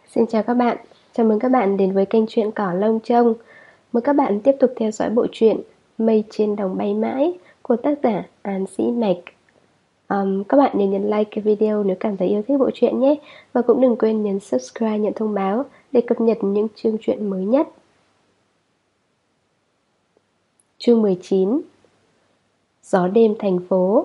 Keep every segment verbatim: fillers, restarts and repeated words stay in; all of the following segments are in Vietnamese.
Xin chào các bạn, chào mừng các bạn đến với kênh truyện Cỏ Lông Trông. Mời các bạn tiếp tục theo dõi bộ truyện Mây Trên Đồng Bay Mãi của tác giả An Sĩ Mạch. um, Các bạn nên nhấn like cái video nếu cảm thấy yêu thích bộ truyện nhé. Và cũng đừng quên nhấn subscribe nhận thông báo để cập nhật những chương truyện mới nhất. Chương mười chín. Gió đêm thành phố.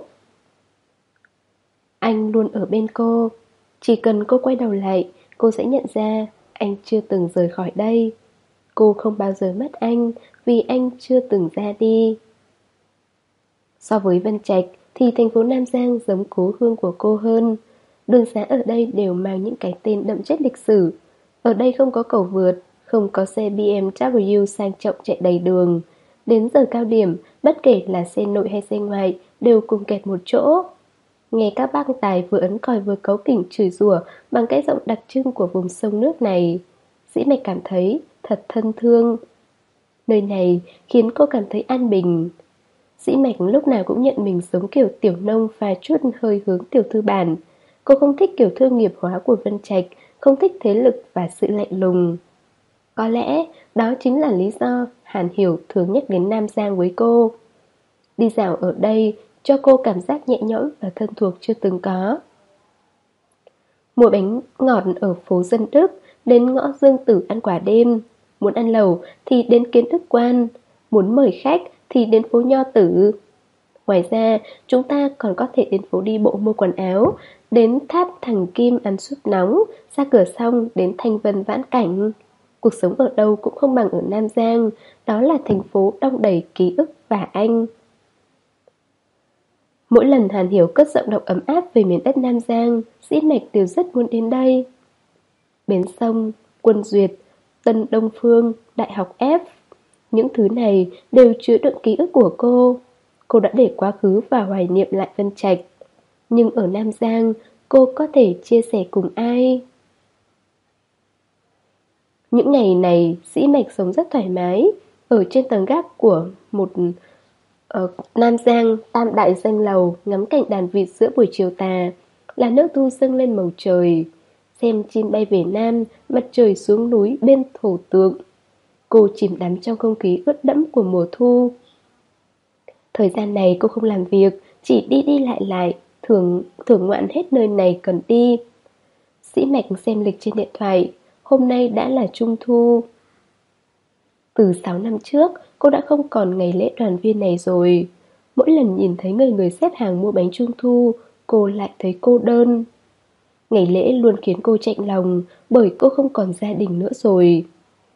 Anh luôn ở bên cô. Chỉ cần cô quay đầu lại, cô sẽ nhận ra anh chưa từng rời khỏi đây. Cô không bao giờ mất anh vì anh chưa từng ra đi. So với Vân Trạch thì thành phố Nam Giang giống cố hương của cô hơn. Đường xá ở đây đều mang những cái tên đậm chất lịch sử. Ở đây không có cầu vượt, không có xe bê em vê sang trọng chạy đầy đường. Đến giờ cao điểm, bất kể là xe nội hay xe ngoại đều cùng kẹt một chỗ. Nghe các bác tài vừa ấn còi vừa cáu kỉnh chửi rủa bằng cái giọng đặc trưng của vùng sông nước này, Dĩ Mạch cảm thấy thật thân thương. Nơi này khiến cô cảm thấy an bình. Dĩ Mạch lúc nào cũng nhận mình giống kiểu tiểu nông pha chút hơi hướng tiểu thư bản. Cô không thích kiểu thương nghiệp hóa của Vân Trạch, không thích thế lực và sự lạnh lùng. Có lẽ đó chính là lý do Hàn Hiểu thường nhắc đến Nam Giang với cô. Đi dạo ở đây cho cô cảm giác nhẹ nhõm và thân thuộc chưa từng có. Mua bánh ngọt ở phố Dân Đức, đến ngõ Dương Tử ăn quả đêm. Muốn ăn lẩu thì đến Kiến Đức Quan, muốn mời khách thì đến phố Nho Tử. Ngoài ra, chúng ta còn có thể đến phố đi bộ mua quần áo, đến tháp Thằng Kim ăn súp nóng, ra cửa xong đến Thanh Vân vãn cảnh. Cuộc sống ở đâu cũng không bằng ở Nam Giang, đó là thành phố đong đầy ký ức và anh. Mỗi lần Hàn Hiểu cất giọng đọc ấm áp về miền đất Nam Giang, Dĩ Mạch đều rất muốn đến đây. Bến sông, Quân Duyệt, Tân Đông Phương, Đại học F, những thứ này đều chứa đựng ký ức của cô. Cô đã để quá khứ và hoài niệm lại Vân Trạch. Nhưng ở Nam Giang, cô có thể chia sẻ cùng ai? Những ngày này, Dĩ Mạch sống rất thoải mái. Ở trên tầng gác của một ở Nam Giang, tam đại danh lầu, ngắm cảnh đàn vịt giữa buổi chiều tà, là nước thu dâng lên màu trời. Xem chim bay về Nam, mặt trời xuống núi bên thổ tượng. Cô chìm đắm trong không khí ướt đẫm của mùa thu. Thời gian này cô không làm việc, chỉ đi đi lại lại, thưởng, thưởng ngoạn hết nơi này cần đi. Dĩ Mạch xem lịch trên điện thoại, hôm nay đã là Trung Thu. Từ sáu năm trước, cô đã không còn ngày lễ đoàn viên này rồi. Mỗi lần nhìn thấy người người xếp hàng mua bánh Trung Thu, cô lại thấy cô đơn. Ngày lễ luôn khiến cô chạnh lòng, bởi cô không còn gia đình nữa rồi.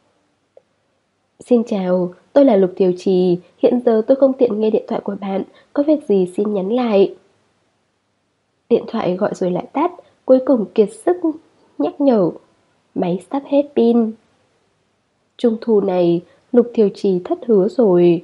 Xin chào, tôi là Lục Tiểu Trì, hiện giờ tôi không tiện nghe điện thoại của bạn, có việc gì xin nhắn lại. Điện thoại gọi rồi lại tắt, cuối cùng kiệt sức nhắc nhở, máy sắp hết pin. Trung thu này, Lục Tiểu Trì thất hứa rồi.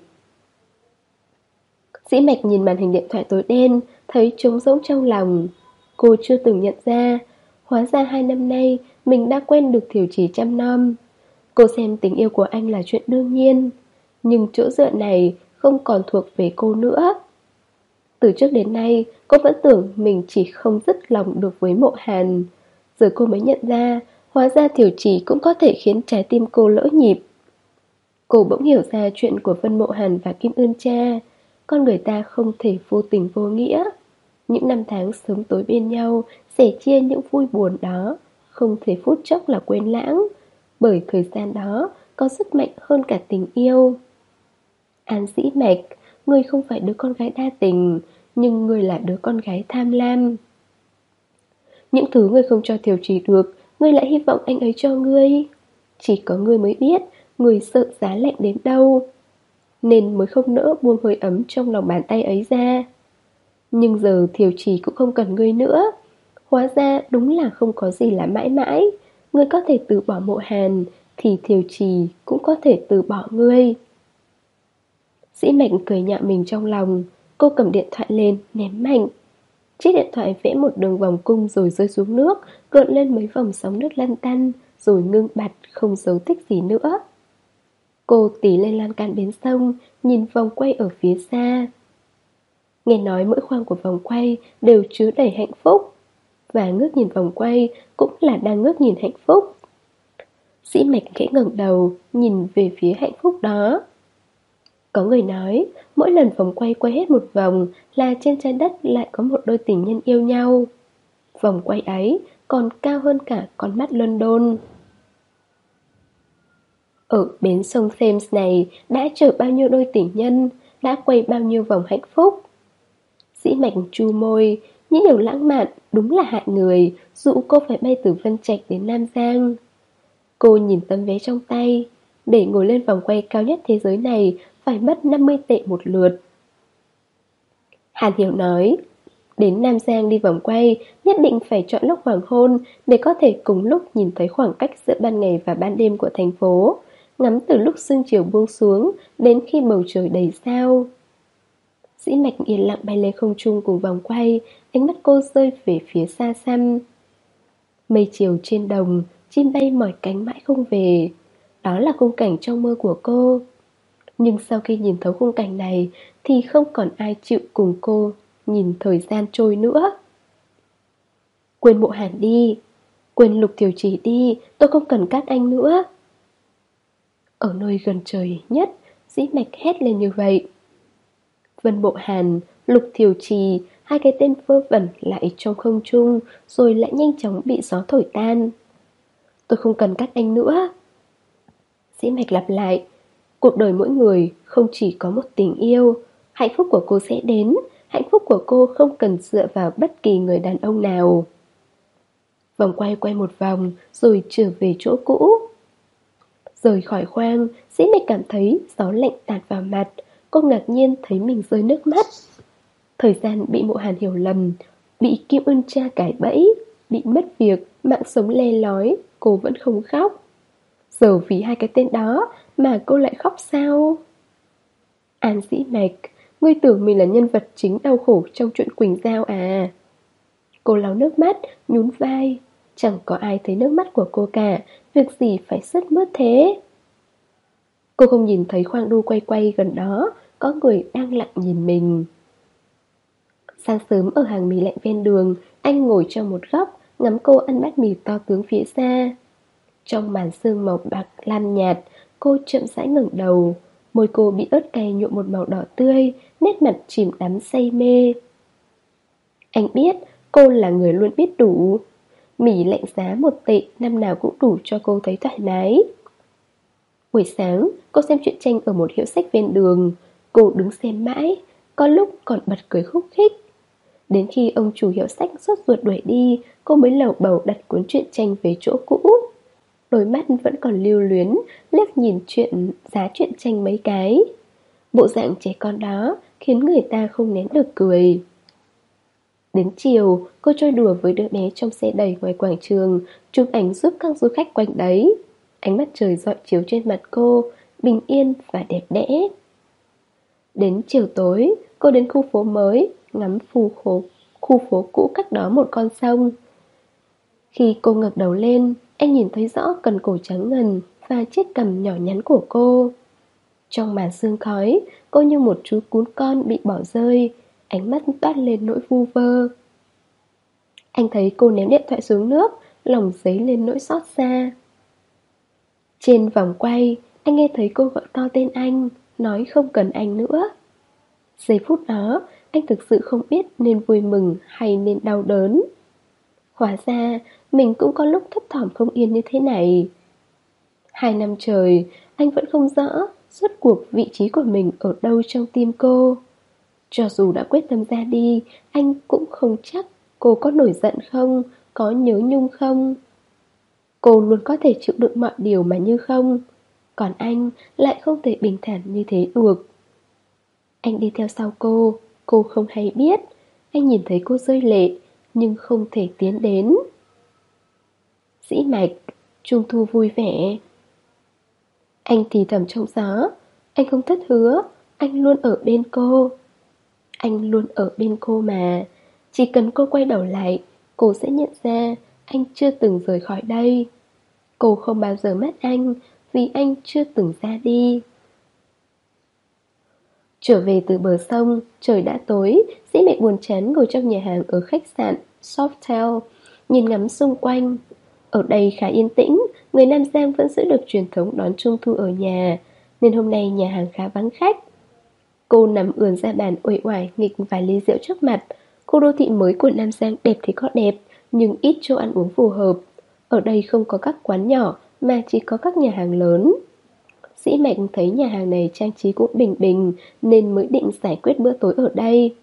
Dĩ Mạch nhìn màn hình điện thoại tối đen, thấy trống rỗng trong lòng. Cô chưa từng nhận ra, hóa ra hai năm nay mình đã quen được Tiểu Trì chăm nom. Cô xem tình yêu của anh là chuyện đương nhiên, nhưng chỗ dựa này không còn thuộc về cô nữa. Từ trước đến nay, cô vẫn tưởng mình chỉ không dứt lòng được với Mộ Hàn. Giờ cô mới nhận ra, hóa ra Tiểu Trì cũng có thể khiến trái tim cô lỡ nhịp. Cô bỗng hiểu ra chuyện của Vân Mộ Hàn và Kim Ưn Cha. Con người ta không thể vô tình vô nghĩa. Những năm tháng sớm tối bên nhau, sẻ chia những vui buồn đó, không thể phút chốc là quên lãng. Bởi thời gian đó có sức mạnh hơn cả tình yêu. An Dĩ Mạch, ngươi không phải đứa con gái đa tình, nhưng ngươi là đứa con gái tham lam. Những thứ ngươi không cho Thiều Trì được, ngươi lại hy vọng anh ấy cho ngươi. Chỉ có ngươi mới biết, ngươi sợ giá lạnh đến đâu, nên mới không nỡ buông hơi ấm trong lòng bàn tay ấy ra. Nhưng giờ Thiều Trì cũng không cần ngươi nữa. Hóa ra đúng là không có gì là mãi mãi. Ngươi có thể từ bỏ Mộ Hàn, thì Thiều Trì cũng có thể từ bỏ ngươi. Dĩ Mạch cười nhạo mình trong lòng. Cô cầm điện thoại lên, ném mạnh. Chiếc điện thoại vẽ một đường vòng cung rồi rơi xuống nước, gợn lên mấy vòng sóng nước lăn tăn, rồi ngưng bặt, không dấu tích gì nữa. Cô tỉ lên lan can bến sông, nhìn vòng quay ở phía xa. Nghe nói mỗi khoang của vòng quay đều chứa đầy hạnh phúc, và ngước nhìn vòng quay cũng là đang ngước nhìn hạnh phúc. Dĩ Mạch khẽ ngẩng đầu, nhìn về phía hạnh phúc đó. Có người nói, mỗi lần vòng quay quay hết một vòng là trên trái đất lại có một đôi tình nhân yêu nhau. Vòng quay ấy còn cao hơn cả con mắt London. Ở bến sông Thames này đã chở bao nhiêu đôi tình nhân, đã quay bao nhiêu vòng hạnh phúc. Dĩ Mạch chu môi, những điều lãng mạn đúng là hại người, dụ cô phải bay từ Vân Trạch đến Nam Giang. Cô nhìn tấm vé trong tay, để ngồi lên vòng quay cao nhất thế giới này phải mất năm mươi tệ một lượt. Hàn Hiểu nói, đến Nam Giang đi vòng quay nhất định phải chọn lúc hoàng hôn để có thể cùng lúc nhìn thấy khoảng cách giữa ban ngày và ban đêm của thành phố, ngắm từ lúc sương chiều buông xuống đến khi bầu trời đầy sao. Dĩ Mạch yên lặng bay lên không trung cùng vòng quay, ánh mắt cô rơi về phía xa xăm. Mây chiều trên đồng, chim bay mỏi cánh mãi không về. Đó là khung cảnh trong mơ của cô. Nhưng sau khi nhìn thấu khung cảnh này thì không còn ai chịu cùng cô nhìn thời gian trôi nữa. Quên Mộ Hàn đi, quên Lục Thiều Chỉ đi, tôi không cần các anh nữa. Ở nơi gần trời nhất, Dĩ Mạch hét lên như vậy. Vân Mộ Hàn, Lục Thiều Trì, hai cái tên vơ vẩn lại trong không trung, rồi lại nhanh chóng bị gió thổi tan. Tôi không cần các anh nữa. Dĩ Mạch lặp lại. Cuộc đời mỗi người không chỉ có một tình yêu. Hạnh phúc của cô sẽ đến. Hạnh phúc của cô không cần dựa vào bất kỳ người đàn ông nào. Vòng quay quay một vòng, rồi trở về chỗ cũ. Rời khỏi khoang, Dĩ Mạch cảm thấy gió lạnh tạt vào mặt. Cô ngạc nhiên thấy mình rơi nước mắt. Thời gian bị Mộ Hàn hiểu lầm, bị Kim Ưn Cha cải bẫy, bị mất việc, mạng sống le lói, cô vẫn không khóc. Giờ vì hai cái tên đó mà cô lại khóc sao? An Dĩ Mạch, ngươi tưởng mình là nhân vật chính đau khổ trong chuyện Quỳnh Giao à? Cô lau nước mắt, nhún vai. Chẳng có ai thấy nước mắt của cô cả, việc gì phải sướt mướt thế? Cô không nhìn thấy khoang đu quay quay gần đó, có người đang lặng nhìn mình. Sáng sớm ở hàng mì lạnh ven đường, anh ngồi trong một góc, ngắm cô ăn bát mì to tướng phía xa. Trong màn sương màu bạc lam nhạt, cô chậm rãi ngẩng đầu. Môi cô bị ớt cay nhuộm một màu đỏ tươi, nét mặt chìm đắm say mê. Anh biết cô là người luôn biết đủ. Mì lạnh giá một tệ, năm nào cũng đủ cho cô thấy thoải mái. Buổi sáng, cô xem truyện tranh ở một hiệu sách ven đường. Cô đứng xem mãi, có lúc còn bật cười khúc khích. Đến khi ông chủ hiệu sách sốt ruột đuổi đi, cô mới lẩu bẩu đặt cuốn truyện tranh về chỗ cũ. Đôi mắt vẫn còn lưu luyến, liếc nhìn chuyện giá truyện tranh mấy cái. Bộ dạng trẻ con đó khiến người ta không nén được cười. Đến chiều, cô chơi đùa với đứa bé trong xe đẩy ngoài quảng trường, chụp ảnh giúp các du khách quanh đấy. Ánh mắt trời rọi chiếu trên mặt cô, bình yên và đẹp đẽ. Đến chiều tối, cô đến khu phố mới, ngắm phù khổ, khu phố cũ cách đó một con sông. Khi cô ngẩng đầu lên, anh nhìn thấy rõ cần cổ trắng ngần và chiếc cằm nhỏ nhắn của cô. Trong màn sương khói, cô như một chú cún con bị bỏ rơi, ánh mắt toát lên nỗi vu vơ. Anh thấy cô ném điện thoại xuống nước, lòng dấy lên nỗi xót xa. Trên vòng quay, anh nghe thấy cô gọi to tên anh, nói không cần anh nữa. Giây phút đó, anh thực sự không biết nên vui mừng hay nên đau đớn. Hóa ra, mình cũng có lúc thấp thỏm không yên như thế này. Hai năm trời, anh vẫn không rõ rốt cuộc vị trí của mình ở đâu trong tim cô. Cho dù đã quyết tâm ra đi, anh cũng không chắc cô có nổi giận không, có nhớ nhung không. Cô luôn có thể chịu đựng mọi điều mà như không, còn anh lại không thể bình thản như thế được. Anh đi theo sau cô, cô không hay biết. Anh nhìn thấy cô rơi lệ, nhưng không thể tiến đến. Dĩ Mạch, Trung thu vui vẻ. Anh thì thầm trong gió. Anh không thất hứa, anh luôn ở bên cô. Anh luôn ở bên cô mà. Chỉ cần cô quay đầu lại, cô sẽ nhận ra anh chưa từng rời khỏi đây. Cô không bao giờ mất anh, vì anh chưa từng ra đi. Trở về từ bờ sông, trời đã tối. Dĩ Mạch buồn chán ngồi trong nhà hàng ở khách sạn Softel, nhìn ngắm xung quanh. Ở đây khá yên tĩnh, người Nam Giang vẫn giữ được truyền thống đón Trung thu ở nhà, nên hôm nay nhà hàng khá vắng khách. Cô nằm ườn ra bàn uể oải nghịch vài ly rượu trước mặt. Khu đô thị mới của Nam Giang đẹp thì có đẹp, nhưng ít chỗ ăn uống phù hợp. Ở đây không có các quán nhỏ, mà chỉ có các nhà hàng lớn. Sĩ Mạch thấy nhà hàng này trang trí cũng bình bình, nên mới định giải quyết bữa tối ở đây.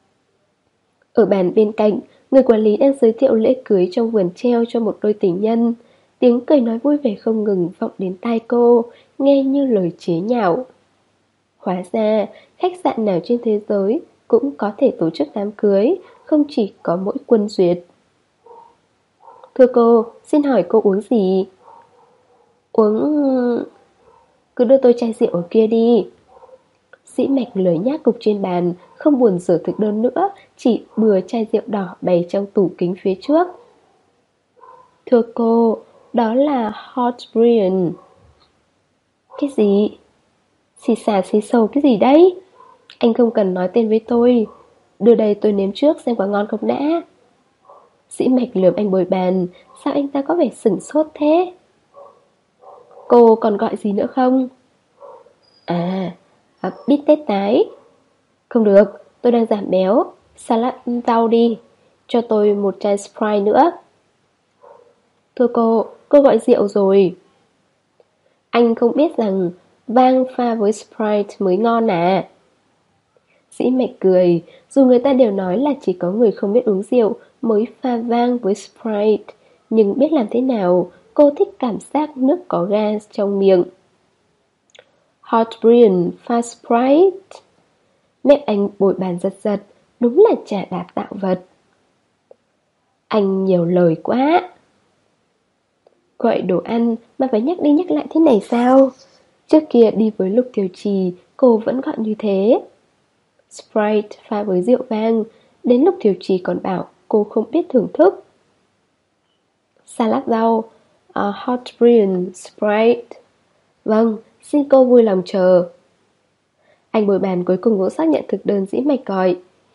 Ở bàn bên cạnh, người quản lý đang giới thiệu lễ cưới trong vườn treo cho một đôi tình nhân. Tiếng cười nói vui vẻ không ngừng vọng đến tai cô, nghe như lời chế nhạo. Hóa ra, khách sạn nào trên thế giới cũng có thể tổ chức đám cưới, không chỉ có mỗi Quân Duyệt. Thưa cô, xin hỏi cô uống gì? Uống... Cứ đưa tôi chai rượu ở kia đi. Sĩ Mạch lười nhác cục trên bàn, không buồn rửa thực đơn nữa, chỉ bừa chai rượu đỏ bày trong tủ kính phía trước. Thưa cô, đó là Hot Brian. Cái gì? Xì xà xì xồ cái gì đấy? Anh không cần nói tên với tôi. Đưa đây tôi nếm trước xem có ngon không đã. Sĩ Mạch lườm anh bồi bàn. Sao anh ta có vẻ sửng sốt thế? Cô còn gọi gì nữa không? À, à bít tết tái. Không được, tôi đang giảm béo. Salad rau đi. Cho tôi một chai Sprite nữa. Thưa cô, cô gọi rượu rồi. Anh không biết rằng vang pha với Sprite mới ngon à? Sĩ Mạch cười. Dù người ta đều nói là chỉ có người không biết uống rượu mới pha vang với Sprite, nhưng biết làm thế nào, cô thích cảm giác nước có ga trong miệng. Hot Brian pha Sprite. Mép anh bồi bàn giật giật. Đúng là trà đạp tạo vật. Anh nhiều lời quá. Gọi đồ ăn mà phải nhắc đi nhắc lại thế này sao? Trước kia đi với Lục Thiều Trì, cô vẫn gọi như thế. Sprite pha với rượu vang. Đến Lục Thiều Trì còn bảo cô không biết thưởng thức. Salad rau, uh, Hot Brian Sprite. Vâng, xin cô vui lòng chờ. Anh bồi bàn cuối cùng cũng xác nhận thực đơn Dĩ Mạch gọi.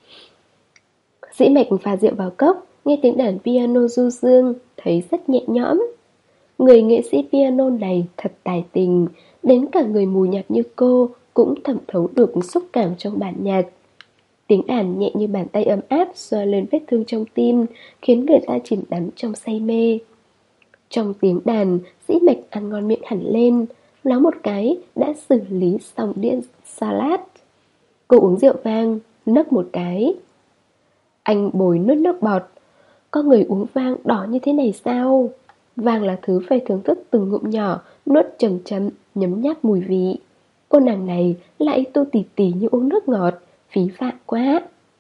Dĩ Mạch pha rượu vào cốc, nghe tiếng đàn piano du dương, thấy rất nhẹ nhõm. Người nghệ sĩ piano này thật tài tình, đến cả người mù nhạc như cô cũng thẩm thấu được xúc cảm trong bản nhạc. Tiếng đàn nhẹ như bàn tay ấm áp xoa lên vết thương trong tim, khiến người ta chìm đắm trong say mê. Trong tiếng đàn, Dĩ Mạch ăn ngon miệng hẳn lên, ló một cái đã xử lý xong đĩa salad. Cô uống rượu vang, nấc một cái. Anh bồi nuốt nước bọt. Có người uống vang đỏ như thế này sao? Vang là thứ phải thưởng thức từng ngụm nhỏ, nuốt chậm chậm, nhấm nháp mùi vị. Cô nàng này lại tu tỉ tỉ như uống nước ngọt, phí phạm quá.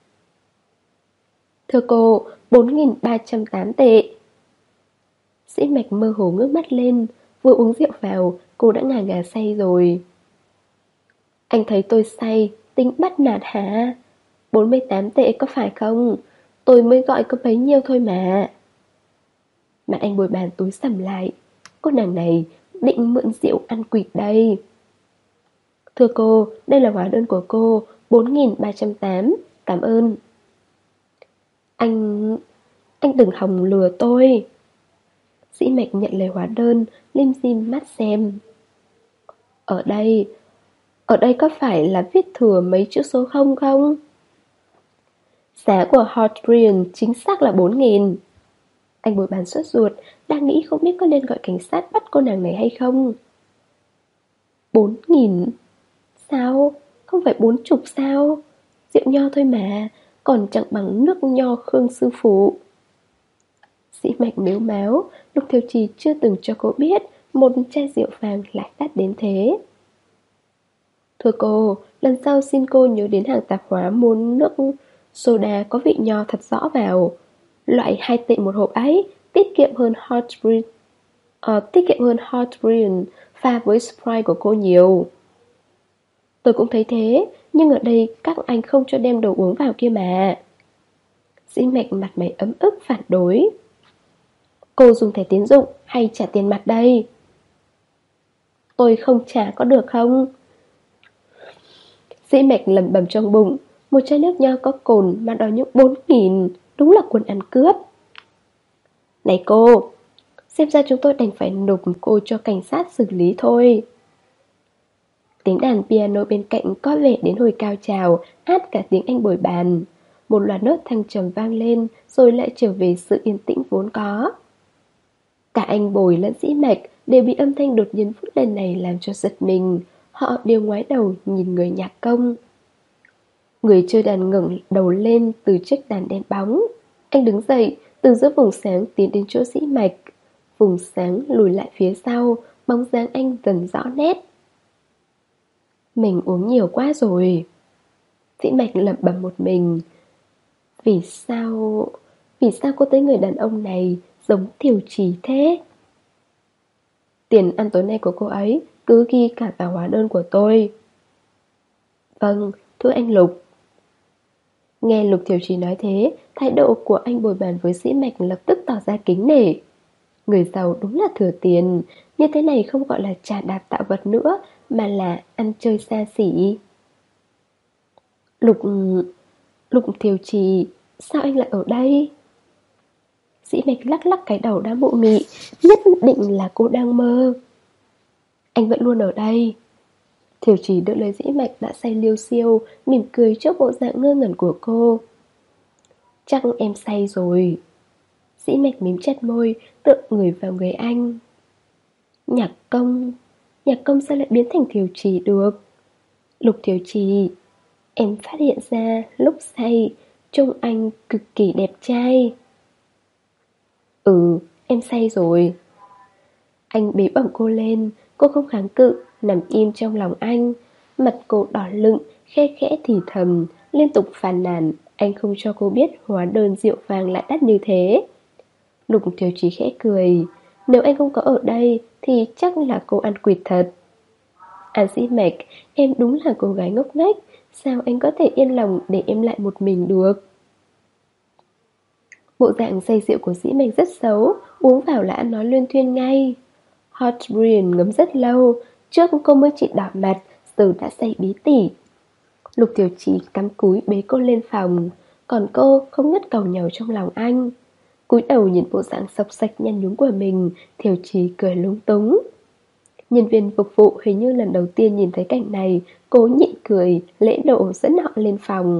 Thưa cô, bốn nghìn ba trăm tám tệ. Sĩ Mạch mơ hồ ngước mắt lên. Vừa uống rượu vào, cô đã ngà ngà say rồi. Anh thấy tôi say, tính bắt nạt hả? bốn mươi tám tệ có phải không? Tôi mới gọi có bấy nhiêu thôi mà. Mặt anh bồi bàn tối sầm lại. Cô nàng này định mượn rượu ăn quỵt đây. Thưa cô, đây là hóa đơn của cô, bốn nghìn ba trăm tám, cảm ơn. Anh... anh đừng hòng lừa tôi. Sĩ Mạch nhận lời hóa đơn, lim dim mắt xem. Ở đây... Ở đây có phải là viết thừa mấy chữ số không không? Giá của Hot Brian chính xác là bốn nghìn. Anh bồi bàn sốt ruột, đang nghĩ không biết có nên gọi cảnh sát bắt cô nàng này hay không. Bốn nghìn? Sao? Không phải bốn chục sao? Rượu nho thôi mà, còn chẳng bằng nước nho Khương sư phụ. Sĩ Mạch mếu máo, Lục Thiều Trì chưa từng cho cô biết một chai rượu vàng lại đắt đến thế. Thưa cô, lần sau xin cô nhớ đến hàng tạp hóa mua nước soda có vị nho thật rõ vào. Loại hai tệ một hộp ấy, tiết kiệm hơn Hot Brian, uh, tiết kiệm hơn Hot Brian pha với Sprite của cô nhiều. Tôi cũng thấy thế, nhưng ở đây các anh không cho đem đồ uống vào kia mà. Dĩ Mạch mặt mày ấm ức phản đối. Cô dùng thẻ tín dụng hay trả tiền mặt đây? Tôi không trả có được không? Dĩ Mạch lẩm bẩm trong bụng. Một chai nước nho có cồn mà đòi những bốn nghìn, đúng là quân ăn cướp. Này cô! Xem ra chúng tôi đành phải nộp cô cho cảnh sát xử lý thôi. Tiếng đàn piano bên cạnh có vẻ đến hồi cao trào, át cả tiếng Anh bồi bàn. Một loạt nốt thăng trầm vang lên, rồi lại trở về sự yên tĩnh vốn có. Cả anh Bồi lẫn Dĩ Mạch đều bị âm thanh đột nhiên phút lần này làm cho giật mình. Họ đều ngoái đầu nhìn người nhạc công. Người chơi đàn ngẩng đầu lên từ chiếc đàn đen bóng. Anh đứng dậy, từ giữa vùng sáng tiến đến chỗ Dĩ Mạch. Vùng sáng lùi lại phía sau, bóng dáng anh dần rõ nét. Mình uống nhiều quá rồi. Dĩ Mạch lẩm bẩm một mình. Vì sao... Vì sao cô thấy người đàn ông này giống Thiều Trì thế? Tiền ăn tối nay của cô ấy cứ ghi cả vào hóa đơn của tôi. Vâng, thưa anh Lục. Nghe Lục Thiều Trì nói thế, thái độ của anh bồi bàn với Dĩ Mạch lập tức tỏ ra kính nể. Người giàu đúng là thừa tiền, như thế này không gọi là trà đạp tạo vật nữa, mà là ăn chơi xa xỉ. Lục... Lục Thiều Trì, sao anh lại ở đây? Dĩ Mạch lắc lắc cái đầu đã mụ mị, nhất định là cô đang mơ. Anh vẫn luôn ở đây. Thiều Trì đỡ lấy Dĩ Mạch đã say liêu xiêu, mỉm cười trước bộ dạng ngơ ngẩn của cô. Chắc em say rồi. Dĩ Mạch mím chặt môi, tựa người vào người anh. Nhạc công, nhạc công sao lại biến thành Thiều Trì được? Lục Thiều Trì, em phát hiện ra lúc say, trông anh cực kỳ đẹp trai. Ừ, em say rồi. Anh bế bỏng cô lên, cô không kháng cự, nằm im trong lòng anh. Mặt cô đỏ lựng, khe khẽ thì thầm, liên tục phàn nàn. Anh không cho cô biết hóa đơn rượu vang lại đắt như thế. Lục Thiều Trì khẽ cười. Nếu anh không có ở đây thì chắc là cô ăn quỵt thật. An Dĩ Mạch, em đúng là cô gái ngốc nghếch. Sao anh có thể yên lòng để em lại một mình được? Bộ dạng say rượu của Dĩ Mạch rất xấu, uống vào là ăn nói luyên thuyên ngay. Hot Brian ngấm rất lâu, trước cô mới chỉ đỏ mặt, giờ đã say bí tỉ. Lục Tiểu Trì cắm cúi bế cô lên phòng, còn cô không ngất cầu nhàu trong lòng anh. Cúi đầu nhìn bộ dạng sọc sạch nhăn nhúm của mình, Tiểu Trì cười lúng túng. Nhân viên phục vụ hình như lần đầu tiên nhìn thấy cảnh này, cố nhịn cười, lễ độ dẫn họ lên phòng.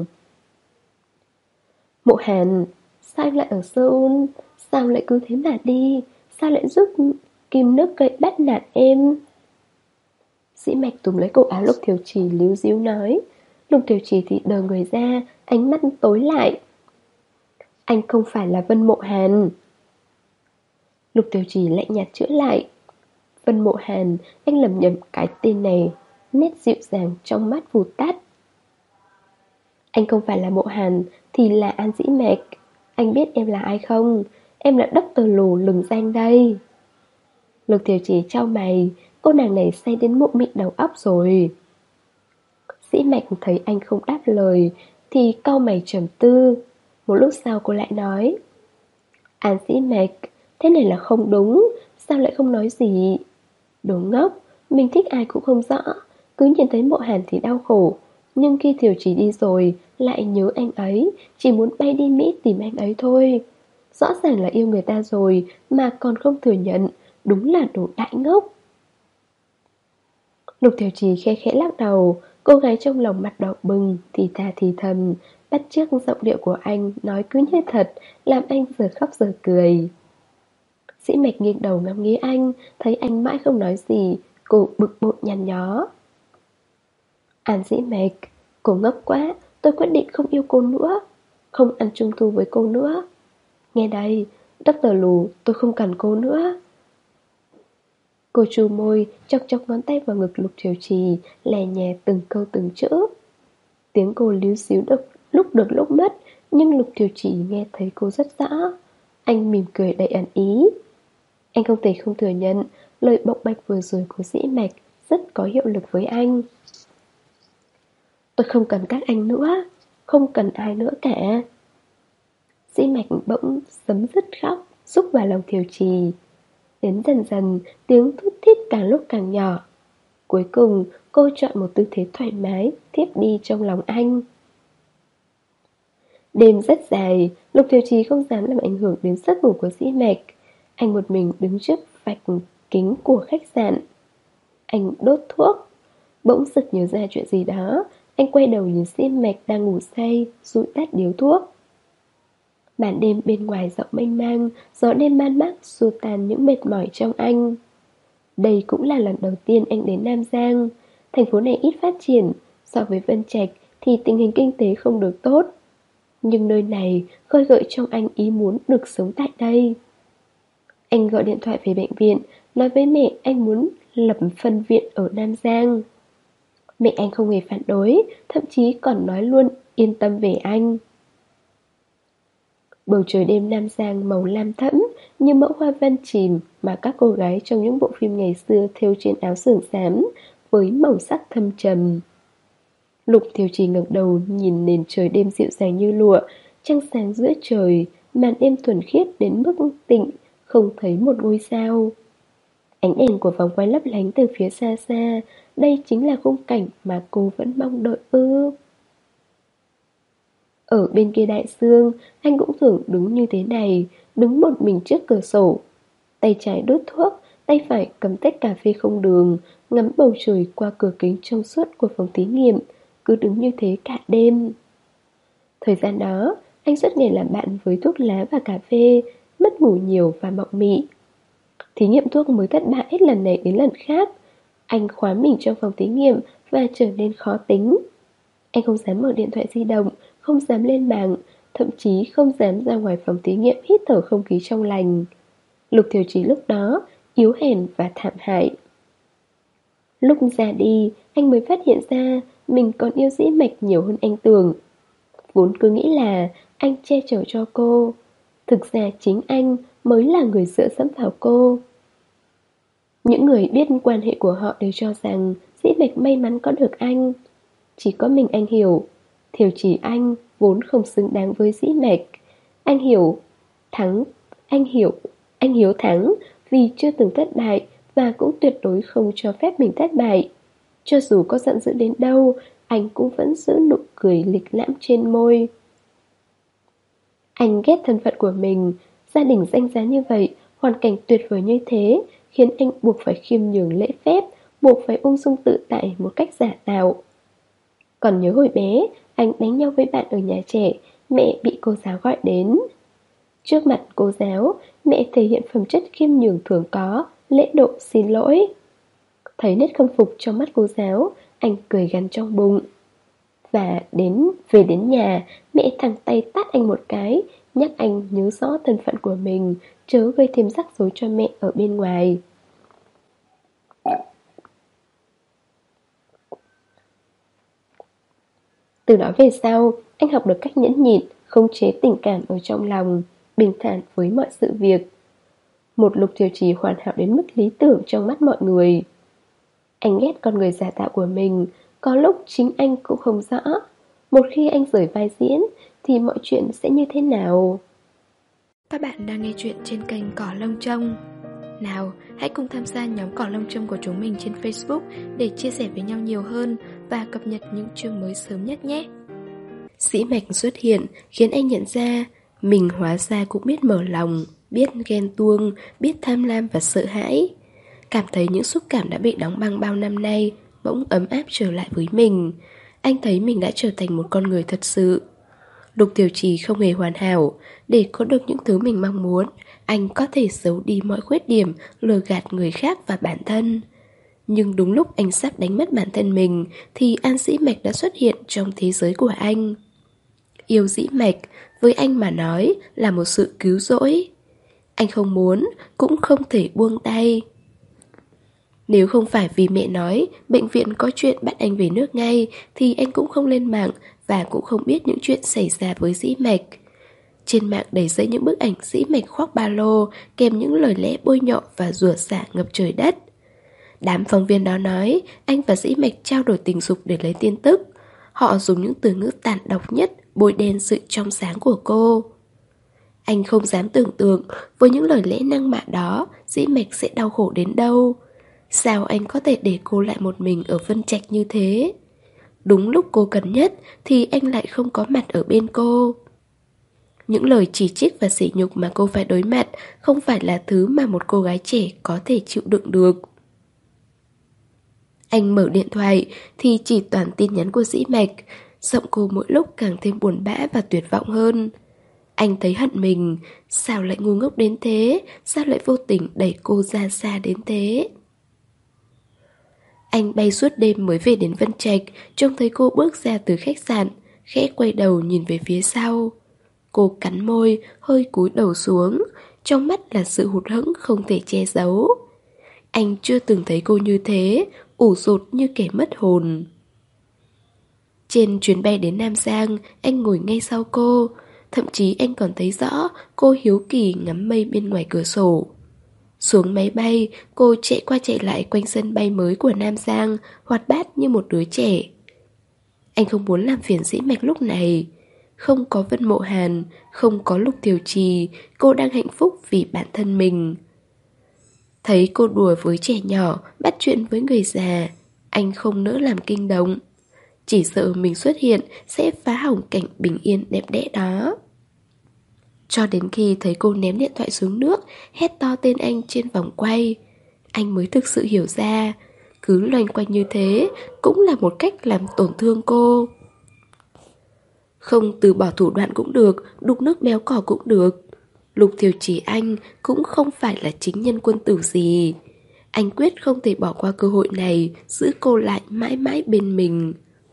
Mộ Hàn, sao anh lại ở Seoul? Sao lại cứ thế mà đi? Sao lại giúp kim nước gậy bắt nạt em? Dĩ Mạch túm lấy cổ áo Lục Thiều Trì líu díu nói. Lục Thiều Trì thì đờ người ra, ánh mắt tối lại. Anh không phải là Vân Mộ Hàn. Lục Thiều Trì lạnh nhạt chữa lại. Vân Mộ Hàn, anh lầm nhầm cái tên này, nét dịu dàng trong mắt vụt tắt. Anh không phải là Mộ Hàn thì là An Dĩ Mạch. Anh biết em là ai không? Em là doctor Lù lừng danh đây. Lục Thiều Trì trao mày, cô nàng này say đến mụ mịn đầu óc rồi. Dĩ Mạch thấy anh không đáp lời thì cau mày trầm tư. Một lúc sau cô lại nói. An Dĩ Mạch, thế này là không đúng. Sao lại không nói gì? Đồ ngốc, mình thích ai cũng không rõ. Cứ nhìn thấy Mộ Hàn thì đau khổ. Nhưng khi Thiều Trì đi rồi lại nhớ anh ấy, chỉ muốn bay đi Mỹ tìm anh ấy thôi. Rõ ràng là yêu người ta rồi mà còn không thừa nhận. Đúng là đồ đại ngốc. Lục Thiều Trì khe khẽ lắc đầu. Cô gái trong lòng mặt đỏ bừng, thì thà thì thầm, bắt chước giọng điệu của anh, nói cứ như thật, làm anh giờ khóc giờ cười. Dĩ Mạch nghiêng đầu ngắm nghía anh, thấy anh mãi không nói gì, cô bực bội nhăn nhó. An Dĩ Mạch, cô ngốc quá, tôi quyết định không yêu cô nữa, không ăn trung thu với cô nữa. Nghe đây, doctor Lù, tôi không cần cô nữa. Cô chu môi, chọc chọc ngón tay vào ngực Lục Thiều Trì, lè nhè từng câu từng chữ. Tiếng cô líu xíu được, lúc được lúc mất, nhưng Lục Thiều Trì nghe thấy cô rất rõ. Anh mỉm cười đầy ẩn ý. Anh không thể không thừa nhận, lời bộc bạch vừa rồi của Dĩ Mạch rất có hiệu lực với anh. Tôi không cần các anh nữa, không cần ai nữa cả. Dĩ Mạch bỗng sấm dứt khóc, rúc vào lòng Thiều Trì. Đến dần dần, tiếng thút thít càng lúc càng nhỏ. Cuối cùng, cô chọn một tư thế thoải mái, thiếp đi trong lòng anh. Đêm rất dài, Lục Thiều Trì không dám làm ảnh hưởng đến giấc ngủ của Dĩ Mạch. Anh một mình đứng trước vạch kính của khách sạn. Anh đốt thuốc. Bỗng sực nhớ ra chuyện gì đó. Anh quay đầu nhìn Dĩ Mạch đang ngủ say, dụi tắt điếu thuốc. Màn đêm bên ngoài rộng mênh mang, gió đêm man mác xua tan những mệt mỏi trong anh. Đây cũng là lần đầu tiên anh đến Nam Giang. Thành phố này ít phát triển. So với Vân Trạch thì tình hình kinh tế không được tốt. Nhưng nơi này khơi gợi trong anh ý muốn được sống tại đây. Anh gọi điện thoại về bệnh viện, nói với mẹ anh muốn lập phân viện ở Nam Giang. Mẹ anh không hề phản đối, thậm chí còn nói luôn yên tâm về anh. Bầu trời đêm Nam Giang màu lam thẫm như mẫu hoa văn chìm mà các cô gái trong những bộ phim ngày xưa thêu trên áo sườn xám với màu sắc thâm trầm. Lục Thiều Trì ngẩng đầu nhìn nền trời đêm dịu dàng như lụa, trăng sáng giữa trời, màn đêm thuần khiết đến mức tịnh, không thấy một ngôi sao. Ánh đèn của vòng quay lấp lánh từ phía xa xa, đây chính là khung cảnh mà cô vẫn mong đợi ư. Ở bên kia đại dương, anh cũng thường đứng như thế này, đứng một mình trước cửa sổ. Tay trái đốt thuốc, tay phải cầm tách cà phê không đường, ngắm bầu trời qua cửa kính trong suốt của phòng thí nghiệm, cứ đứng như thế cả đêm. Thời gian đó, anh suốt ngày làm bạn với thuốc lá và cà phê, mất ngủ nhiều và mộng mị. Thí nghiệm thuốc mới thất bại hết lần này đến lần khác. Anh khóa mình trong phòng thí nghiệm và trở nên khó tính. Anh không dám mở điện thoại di động, không dám lên mạng, thậm chí không dám ra ngoài phòng thí nghiệm hít thở không khí trong lành. Lục Thiều Trì lúc đó yếu hèn và thảm hại. Lúc ra đi, anh mới phát hiện ra mình còn yêu Dĩ Mạch nhiều hơn anh tưởng. Vốn cứ nghĩ là anh che chở cho cô, thực ra chính anh mới là người dựa dẫm vào cô. Những người biết quan hệ của họ đều cho rằng Dĩ Mạch may mắn có được anh. Chỉ có mình anh hiểu, Thiều Trì anh vốn không xứng đáng với Dĩ Mạch. Anh hiểu thắng, anh hiểu, anh hiếu thắng vì chưa từng thất bại và cũng tuyệt đối không cho phép mình thất bại. Cho dù có giận dữ đến đâu, anh cũng vẫn giữ nụ cười lịch lãm trên môi. Anh ghét thân phận của mình, gia đình danh giá như vậy, hoàn cảnh tuyệt vời như thế, khiến anh buộc phải khiêm nhường lễ phép, buộc phải ung dung tự tại một cách giả tạo. Còn nhớ hồi bé, anh đánh nhau với bạn ở nhà trẻ, mẹ bị cô giáo gọi đến. Trước mặt cô giáo, mẹ thể hiện phẩm chất khiêm nhường thường có, lễ độ xin lỗi. Thấy nét khâm phục trong mắt cô giáo, anh cười gằn trong bụng. Và đến về đến nhà, mẹ thẳng tay tát anh một cái, nhắc anh nhớ rõ thân phận của mình, chớ gây thêm rắc rối cho mẹ ở bên ngoài. Từ đó về sau, anh học được cách nhẫn nhịn, khống chế tình cảm ở trong lòng, bình thản với mọi sự việc. Một Lục Thiều Trì hoàn hảo đến mức lý tưởng trong mắt mọi người. Anh ghét con người giả tạo của mình, có lúc chính anh cũng không rõ. Một khi anh rời vai diễn thì mọi chuyện sẽ như thế nào? Các bạn đang nghe chuyện trên kênh Cỏ Lông Trông. Nào, hãy cùng tham gia nhóm Cỏ Lông Trông của chúng mình trên Facebook để chia sẻ với nhau nhiều hơn và cập nhật những chương mới sớm nhất nhé. Dĩ Mạch xuất hiện khiến anh nhận ra mình hóa ra cũng biết mở lòng, biết ghen tuông, biết tham lam và sợ hãi. Cảm thấy những xúc cảm đã bị đóng băng bao năm nay bỗng ấm áp trở lại với mình. Anh thấy mình đã trở thành một con người thật sự. Lục Thiều Trì không hề hoàn hảo. Để có được những thứ mình mong muốn, anh có thể giấu đi mọi khuyết điểm, lừa gạt người khác và bản thân. Nhưng đúng lúc anh sắp đánh mất bản thân mình thì An Dĩ Mạch đã xuất hiện trong thế giới của anh. Yêu Dĩ Mạch với anh mà nói là một sự cứu rỗi. Anh không muốn, cũng không thể buông tay. Nếu không phải vì mẹ nói bệnh viện có chuyện bắt anh về nước ngay thì anh cũng không lên mạng và cũng không biết những chuyện xảy ra với Dĩ Mạch. Trên mạng đầy dẫy những bức ảnh Dĩ Mạch khoác ba lô kèm những lời lẽ bôi nhọ và rủa xả ngập trời đất. Đám phóng viên đó nói anh và Dĩ Mạch trao đổi tình dục để lấy tin tức. Họ dùng những từ ngữ tàn độc nhất bôi đen sự trong sáng của cô. Anh không dám tưởng tượng với những lời lẽ năng mạ đó Dĩ Mạch sẽ đau khổ đến đâu. Sao anh có thể để cô lại một mình ở Vân Trạch như thế? Đúng lúc cô cần nhất thì anh lại không có mặt ở bên cô. Những lời chỉ trích và sỉ nhục mà cô phải đối mặt không phải là thứ mà một cô gái trẻ có thể chịu đựng được. Anh mở điện thoại thì chỉ toàn tin nhắn của Dĩ Mạch. Giọng cô mỗi lúc càng thêm buồn bã và tuyệt vọng hơn. Anh thấy hận mình. Sao lại ngu ngốc đến thế? Sao lại vô tình đẩy cô ra xa đến thế? Anh bay suốt đêm mới về đến Vân Trạch, trông thấy cô bước ra từ khách sạn, khẽ quay đầu nhìn về phía sau. Cô cắn môi, hơi cúi đầu xuống, trong mắt là sự hụt hẫng không thể che giấu. Anh chưa từng thấy cô như thế, ủ rột như kẻ mất hồn. Trên chuyến bay đến Nam Giang, anh ngồi ngay sau cô. Thậm chí anh còn thấy rõ cô hiếu kỳ ngắm mây bên ngoài cửa sổ. Xuống máy bay, cô chạy qua chạy lại quanh sân bay mới của Nam Giang, hoạt bát như một đứa trẻ. Anh không muốn làm phiền Dĩ Mạch lúc này. Không có Vân Mộ Hàn, không có Lục Tiểu Trì, cô đang hạnh phúc vì bản thân mình. Thấy cô đùa với trẻ nhỏ, bắt chuyện với người già, anh không nỡ làm kinh động. Chỉ sợ mình xuất hiện sẽ phá hỏng cảnh bình yên đẹp đẽ đó. Cho đến khi thấy cô ném điện thoại xuống nước, hét to tên anh trên vòng quay, anh mới thực sự hiểu ra, cứ loanh quanh như thế cũng là một cách làm tổn thương cô. Không từ bỏ thủ đoạn cũng được, đục nước béo cỏ cũng được. Lục Thiều Chỉ anh cũng không phải là chính nhân quân tử gì. Anh quyết không thể bỏ qua cơ hội này, giữ cô lại mãi mãi bên mình.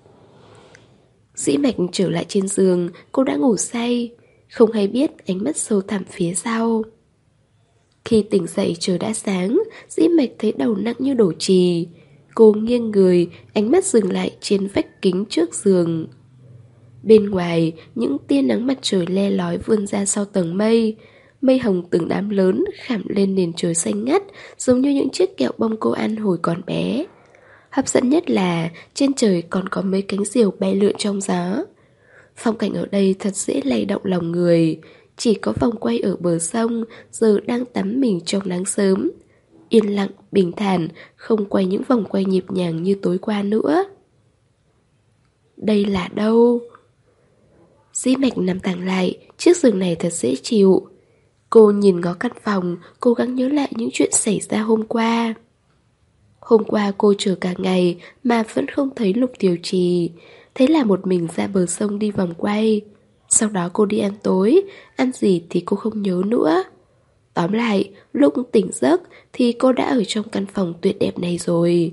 Dĩ Mạch trở lại trên giường, cô đã ngủ say, không hay biết ánh mắt sâu thẳm phía sau. Khi tỉnh dậy trời đã sáng, Dĩ Mạch thấy đầu nặng như đổ chì. Cô nghiêng người, ánh mắt dừng lại trên vách kính trước giường. Bên ngoài, những tia nắng mặt trời le lói vươn ra sau tầng mây. Mây hồng từng đám lớn khảm lên nền trời xanh ngắt, giống như những chiếc kẹo bông cô ăn hồi còn bé. Hấp dẫn nhất là trên trời còn có mấy cánh diều bay lượn trong gió. Phong cảnh ở đây thật dễ lay động lòng người. Chỉ có vòng quay ở bờ sông giờ đang tắm mình trong nắng sớm. Yên lặng, bình thản, không quay những vòng quay nhịp nhàng như tối qua nữa. Đây là đâu? Dĩ Mạch nằm thẳng lại, chiếc giường này thật dễ chịu. Cô nhìn ngó căn phòng, cố gắng nhớ lại những chuyện xảy ra hôm qua. Hôm qua cô chờ cả ngày mà vẫn không thấy Lục Tiểu Trì. Thế là một mình ra bờ sông đi vòng quay. Sau đó cô đi ăn tối, ăn gì thì cô không nhớ nữa. Tóm lại, lúc tỉnh giấc thì cô đã ở trong căn phòng tuyệt đẹp này rồi.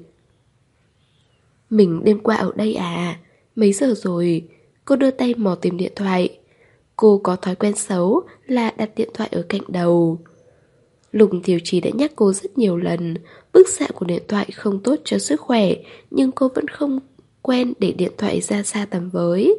Mình đêm qua ở đây à? Mấy giờ rồi? Cô đưa tay mò tìm điện thoại. Cô có thói quen xấu là đặt điện thoại ở cạnh đầu. Lục Tiểu Trì đã nhắc cô rất nhiều lần, bức xạ của điện thoại không tốt cho sức khỏe, nhưng cô vẫn không quen để điện thoại ra xa tầm với.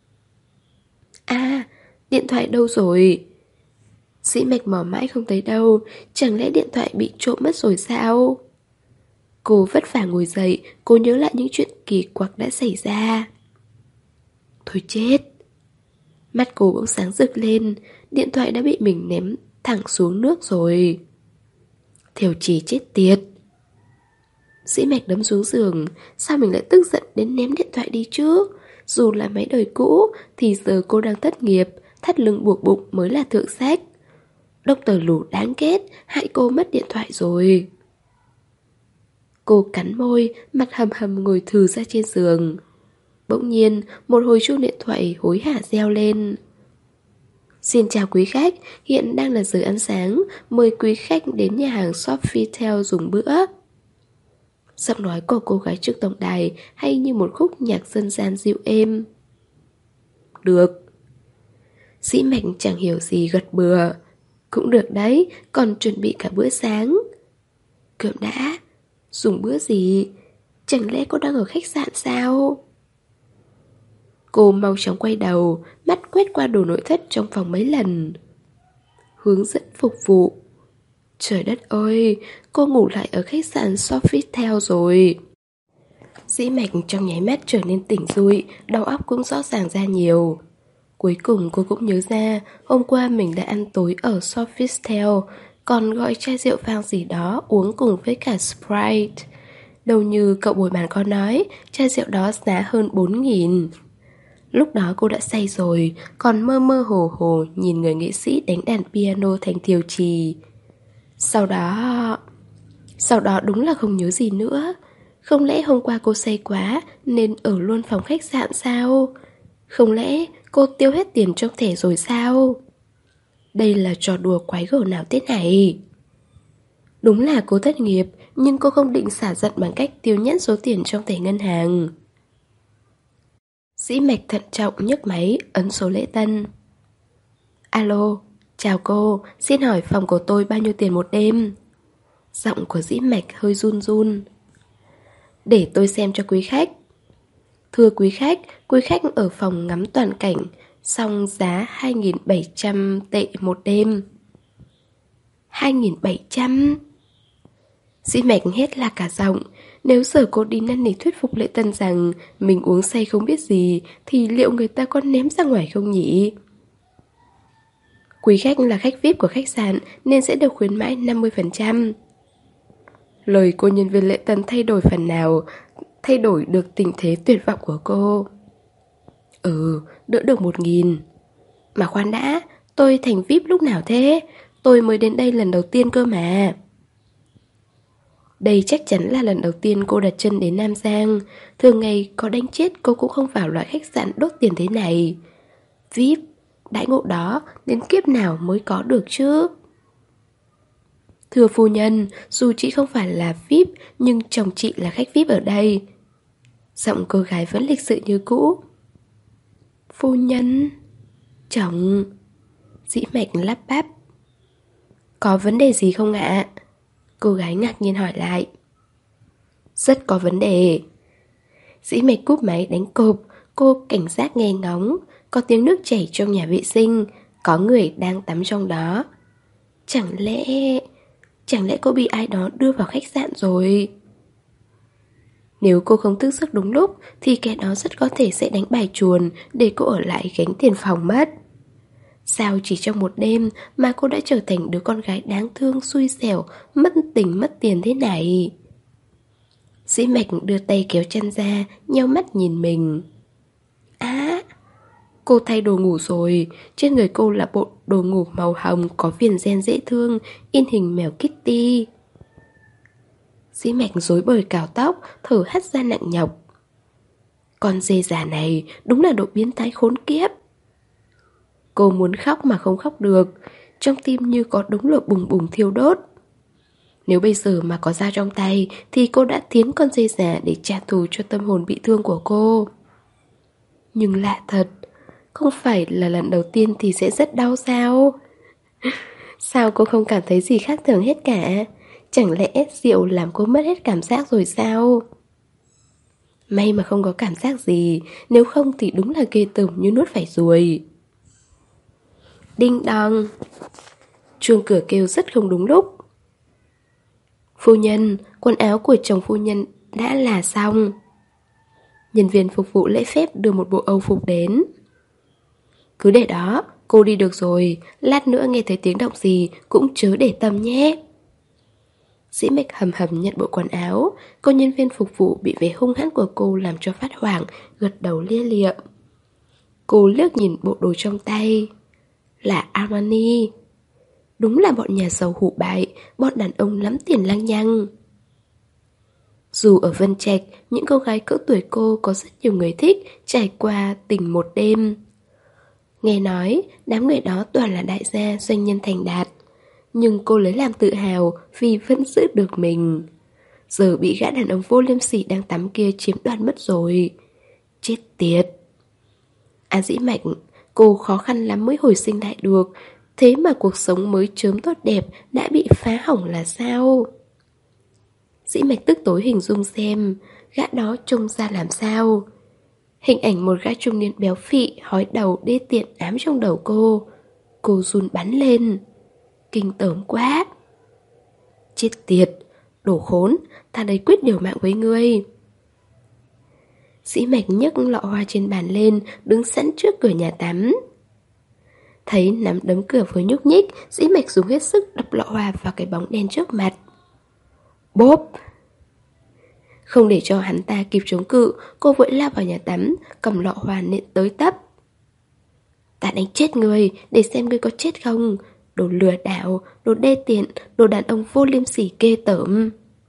À, điện thoại đâu rồi? Dĩ Mạch mò mãi không thấy đâu, chẳng lẽ điện thoại bị trộm mất rồi sao? Cô vất vả ngồi dậy, cô nhớ lại những chuyện kỳ quặc đã xảy ra. Thôi chết. Mắt cô bỗng sáng rực lên, điện thoại đã bị mình ném thẳng xuống nước rồi. Thiều Trì chết tiệt. Dĩ Mạch đấm xuống giường, sao mình lại tức giận đến ném điện thoại đi chứ? Dù là máy đời cũ thì giờ cô đang thất nghiệp, thắt lưng buộc bụng mới là thượng sách. Doctor Lù đáng ghét, hại cô mất điện thoại rồi. Cô cắn môi, mặt hầm hầm ngồi thừ ra trên giường. Bỗng nhiên, một hồi chuông điện thoại hối hả reo lên. Xin chào quý khách, hiện đang là giờ ăn sáng, mời quý khách đến nhà hàng Sofitel dùng bữa. Giọng nói của cô gái trước tổng đài hay như một khúc nhạc dân gian dịu êm. Được. Dĩ Mạch chẳng hiểu gì gật bừa. Cũng được đấy, còn chuẩn bị cả bữa sáng. Cơm đã. Dùng bữa gì? Chẳng lẽ cô đang ở khách sạn sao? Cô mau chóng quay đầu, mắt quét qua đồ nội thất trong phòng mấy lần. Hướng dẫn phục vụ. Trời đất ơi, cô ngủ lại ở khách sạn Sofitel rồi. Dĩ Mạch trong nháy mắt trở nên tỉnh rụi, đầu óc cũng rõ ràng ra nhiều. Cuối cùng cô cũng nhớ ra, hôm qua mình đã ăn tối ở Sofitel, còn gọi chai rượu vang gì đó uống cùng với cả Sprite. Đâu như cậu bồi bàn có nói, chai rượu đó giá hơn bốn nghìn. Lúc đó cô đã say rồi, còn mơ mơ hồ hồ nhìn người nghệ sĩ đánh đàn piano thành thiều trì. Sau đó... Sau đó đúng là không nhớ gì nữa. Không lẽ hôm qua cô say quá nên ở luôn phòng khách sạn sao? Không lẽ cô tiêu hết tiền trong thẻ rồi sao? Đây là trò đùa quái gở nào thế này? Đúng là cô thất nghiệp, nhưng cô không định xả giận bằng cách tiêu nhẫn số tiền trong thẻ ngân hàng. Dĩ Mạch thận trọng nhấc máy, ấn số lễ tân. Alo, chào cô, xin hỏi phòng của tôi bao nhiêu tiền một đêm? Giọng của Dĩ Mạch hơi run run. Để tôi xem cho quý khách. Thưa quý khách, quý khách ở phòng ngắm toàn cảnh, song giá hai nghìn bảy trăm tệ một đêm. hai nghìn bảy trăm? Dĩ Mạch hết là cả giọng. Nếu giờ cô đi năn nỉ thuyết phục Lễ Tân rằng mình uống say không biết gì, thì liệu người ta có ném ra ngoài không nhỉ? Quý khách là khách vi ai pi của khách sạn nên sẽ được khuyến mãi năm mươi phần trăm. Lời cô nhân viên lễ tân thay đổi phần nào, thay đổi được tình thế tuyệt vọng của cô. Ừ, đỡ được một nghìn. Mà khoan đã, tôi thành vi ai pi lúc nào thế? Tôi mới đến đây lần đầu tiên cơ mà. Đây chắc chắn là lần đầu tiên cô đặt chân đến Nam Giang. Thường ngày có đánh chết cô cũng không vào loại khách sạn đốt tiền thế này. vi ai pi, đãi ngộ đó đến kiếp nào mới có được chứ? Thưa phu nhân, dù chị không phải là vi ai pi, nhưng chồng chị là khách vi ai pi ở đây. Giọng cô gái vẫn lịch sự như cũ. Phu nhân... Chồng... Dĩ Mạch lắp bắp. Có vấn đề gì không ạ? Cô gái ngạc nhiên hỏi lại. Rất có vấn đề. Dĩ Mạch cúp máy đánh cộp. Cô cảnh giác nghe ngóng. Có tiếng nước chảy trong nhà vệ sinh. Có người đang tắm trong đó. Chẳng lẽ... Chẳng lẽ cô bị ai đó đưa vào khách sạn rồi? Nếu cô không thức giấc đúng lúc thì kẻ đó rất có thể sẽ đánh bài chuồn để cô ở lại gánh tiền phòng mất. Sao chỉ trong một đêm mà cô đã trở thành đứa con gái đáng thương xui xẻo, mất tình mất tiền thế này? Dĩ Mạch đưa tay kéo chân ra, nheo mắt nhìn mình. Á, cô thay đồ ngủ rồi. Trên người cô là bộ đồ ngủ màu hồng có viền ren dễ thương, in hình mèo Kitty. Dĩ Mạch rối bời cào tóc, thở hắt ra nặng nhọc. Con dê già này đúng là độ biến thái khốn kiếp. Cô muốn khóc mà không khóc được. Trong tim như có đống lửa bùng bùng thiêu đốt. Nếu bây giờ mà có dao trong tay thì cô đã thiến con dê già để trả thù cho tâm hồn bị thương của cô. Nhưng lạ thật, không phải là lần đầu tiên thì sẽ rất đau sao? Sao cô không cảm thấy gì khác thường hết cả? Chẳng lẽ rượu làm cô mất hết cảm giác rồi sao? May mà không có cảm giác gì, nếu không thì đúng là ghê tởm như nuốt phải ruồi. Đinh đong. Chuông cửa kêu rất không đúng lúc. Phu nhân, quần áo của chồng phu nhân đã là xong. Nhân viên phục vụ lễ phép đưa một bộ âu phục đến. Cứ để đó, cô đi được rồi. Lát nữa nghe thấy tiếng động gì cũng chớ để tâm nhé. Dĩ Mạch hầm hầm nhận bộ quần áo. Cô nhân viên phục vụ bị vẻ hung hãn của cô làm cho phát hoảng, gật đầu lia lịa. Cô liếc nhìn bộ đồ trong tay. Là Armani. Đúng là bọn nhà giàu hủ bại, bọn đàn ông lắm tiền lăng nhăng. Dù ở Vân Trạch, những cô gái cỡ tuổi cô có rất nhiều người thích trải qua tình một đêm. Nghe nói, đám người đó toàn là đại gia doanh nhân thành đạt. Nhưng cô lấy làm tự hào vì vẫn giữ được mình. Giờ bị gã đàn ông vô liêm sỉ đang tắm kia chiếm đoạt mất rồi. Chết tiệt. À Dĩ Mạch, cô khó khăn lắm mới hồi sinh lại được. Thế mà cuộc sống mới chớm tốt đẹp đã bị phá hỏng là sao? Dĩ Mạch tức tối hình dung xem gã đó trông ra làm sao. Hình ảnh một gã trung niên béo phị, hói đầu đê tiện ám trong đầu cô. Cô run bắn lên. Kinh tởm quá. Chết tiệt, đồ khốn, ta đây quyết liều mạng với ngươi. Dĩ Mạch nhấc lọ hoa trên bàn lên, đứng sẵn trước cửa nhà tắm. Thấy nắm đấm cửa vừa nhúc nhích, Dĩ Mạch dùng hết sức đập lọ hoa vào cái bóng đen trước mặt. Bốp! Không để cho hắn ta kịp chống cự, cô vội lao vào nhà tắm, cầm lọ hoa nện tới tấp. Ta đánh chết người, để xem ngươi có chết không. Đồ lừa đảo, đồ đê tiện, đồ đàn ông vô liêm sỉ ghê tởm.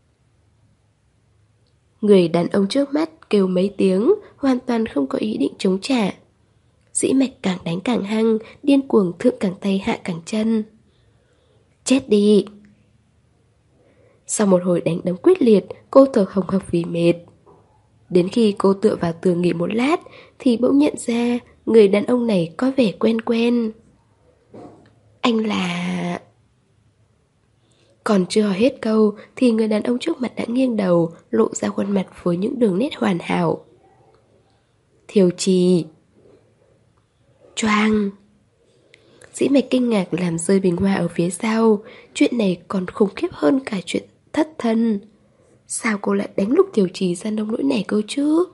Người đàn ông trước mắt kêu mấy tiếng, hoàn toàn không có ý định chống trả. Dĩ Mạch càng đánh càng hăng, điên cuồng thượng càng tay hạ càng chân. Chết đi! Sau một hồi đánh đấm quyết liệt, cô thở hồng hộc vì mệt. Đến khi cô tựa vào tường nghỉ một lát, thì bỗng nhận ra người đàn ông này có vẻ quen quen. Anh là... Còn chưa hỏi hết câu thì người đàn ông trước mặt đã nghiêng đầu, lộ ra khuôn mặt với những đường nét hoàn hảo. Thiều Trì. Choang. Dĩ Mạch kinh ngạc làm rơi bình hoa ở phía sau. Chuyện này còn khủng khiếp hơn cả chuyện thất thân. Sao cô lại đánh lúc Thiều Trì ra nông nỗi này cơ chứ?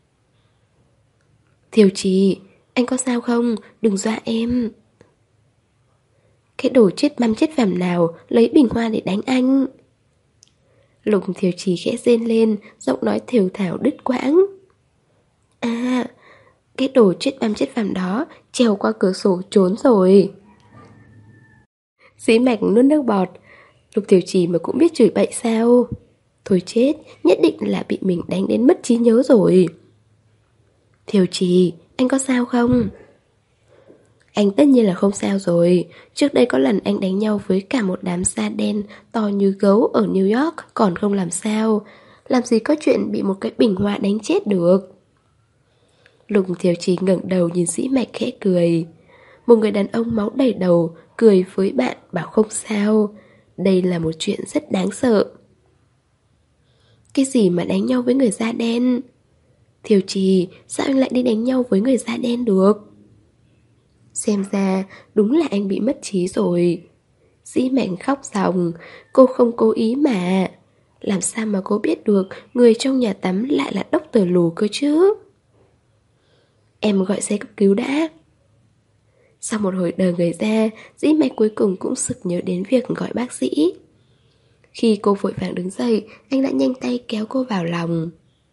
Thiều Trì, anh có sao không? Đừng dọa em. Cái đồ chết băm chết vằm nào lấy bình hoa để đánh anh. Lục Thiều Trì khẽ rên lên, giọng nói thều thào đứt quãng. À, cái đồ chết băm chết vằm đó trèo qua cửa sổ trốn rồi. Dĩ Mạch nuốt nước bọt. Lục Thiều Trì mà cũng biết chửi bậy sao? Thôi chết, nhất định là bị mình đánh đến mất trí nhớ rồi. Thiều Trì, anh có sao không? Anh tất nhiên là không sao rồi. Trước đây có lần anh đánh nhau với cả một đám da đen to như gấu ở New York còn không làm sao. Làm gì có chuyện bị một cái bình hoa đánh chết được. Lục Thiều Trì ngẩng đầu nhìn Dĩ Mạch khẽ cười. Một người đàn ông máu đầy đầu cười với bạn bảo không sao. Đây là một chuyện rất đáng sợ. Cái gì mà đánh nhau với người da đen? Thiều Trì, sao anh lại đi đánh nhau với người da đen được? Xem ra đúng là anh bị mất trí rồi. Dĩ Mạch khóc ròng. Cô không cố ý mà. Làm sao mà cô biết được người trong nhà tắm lại là doctor Lù cơ chứ? Em gọi xe cấp cứu đã. Sau một hồi đờ người ra, Dĩ Mạch cuối cùng cũng sực nhớ đến việc gọi bác sĩ. Khi cô vội vàng đứng dậy, anh đã nhanh tay kéo cô vào lòng.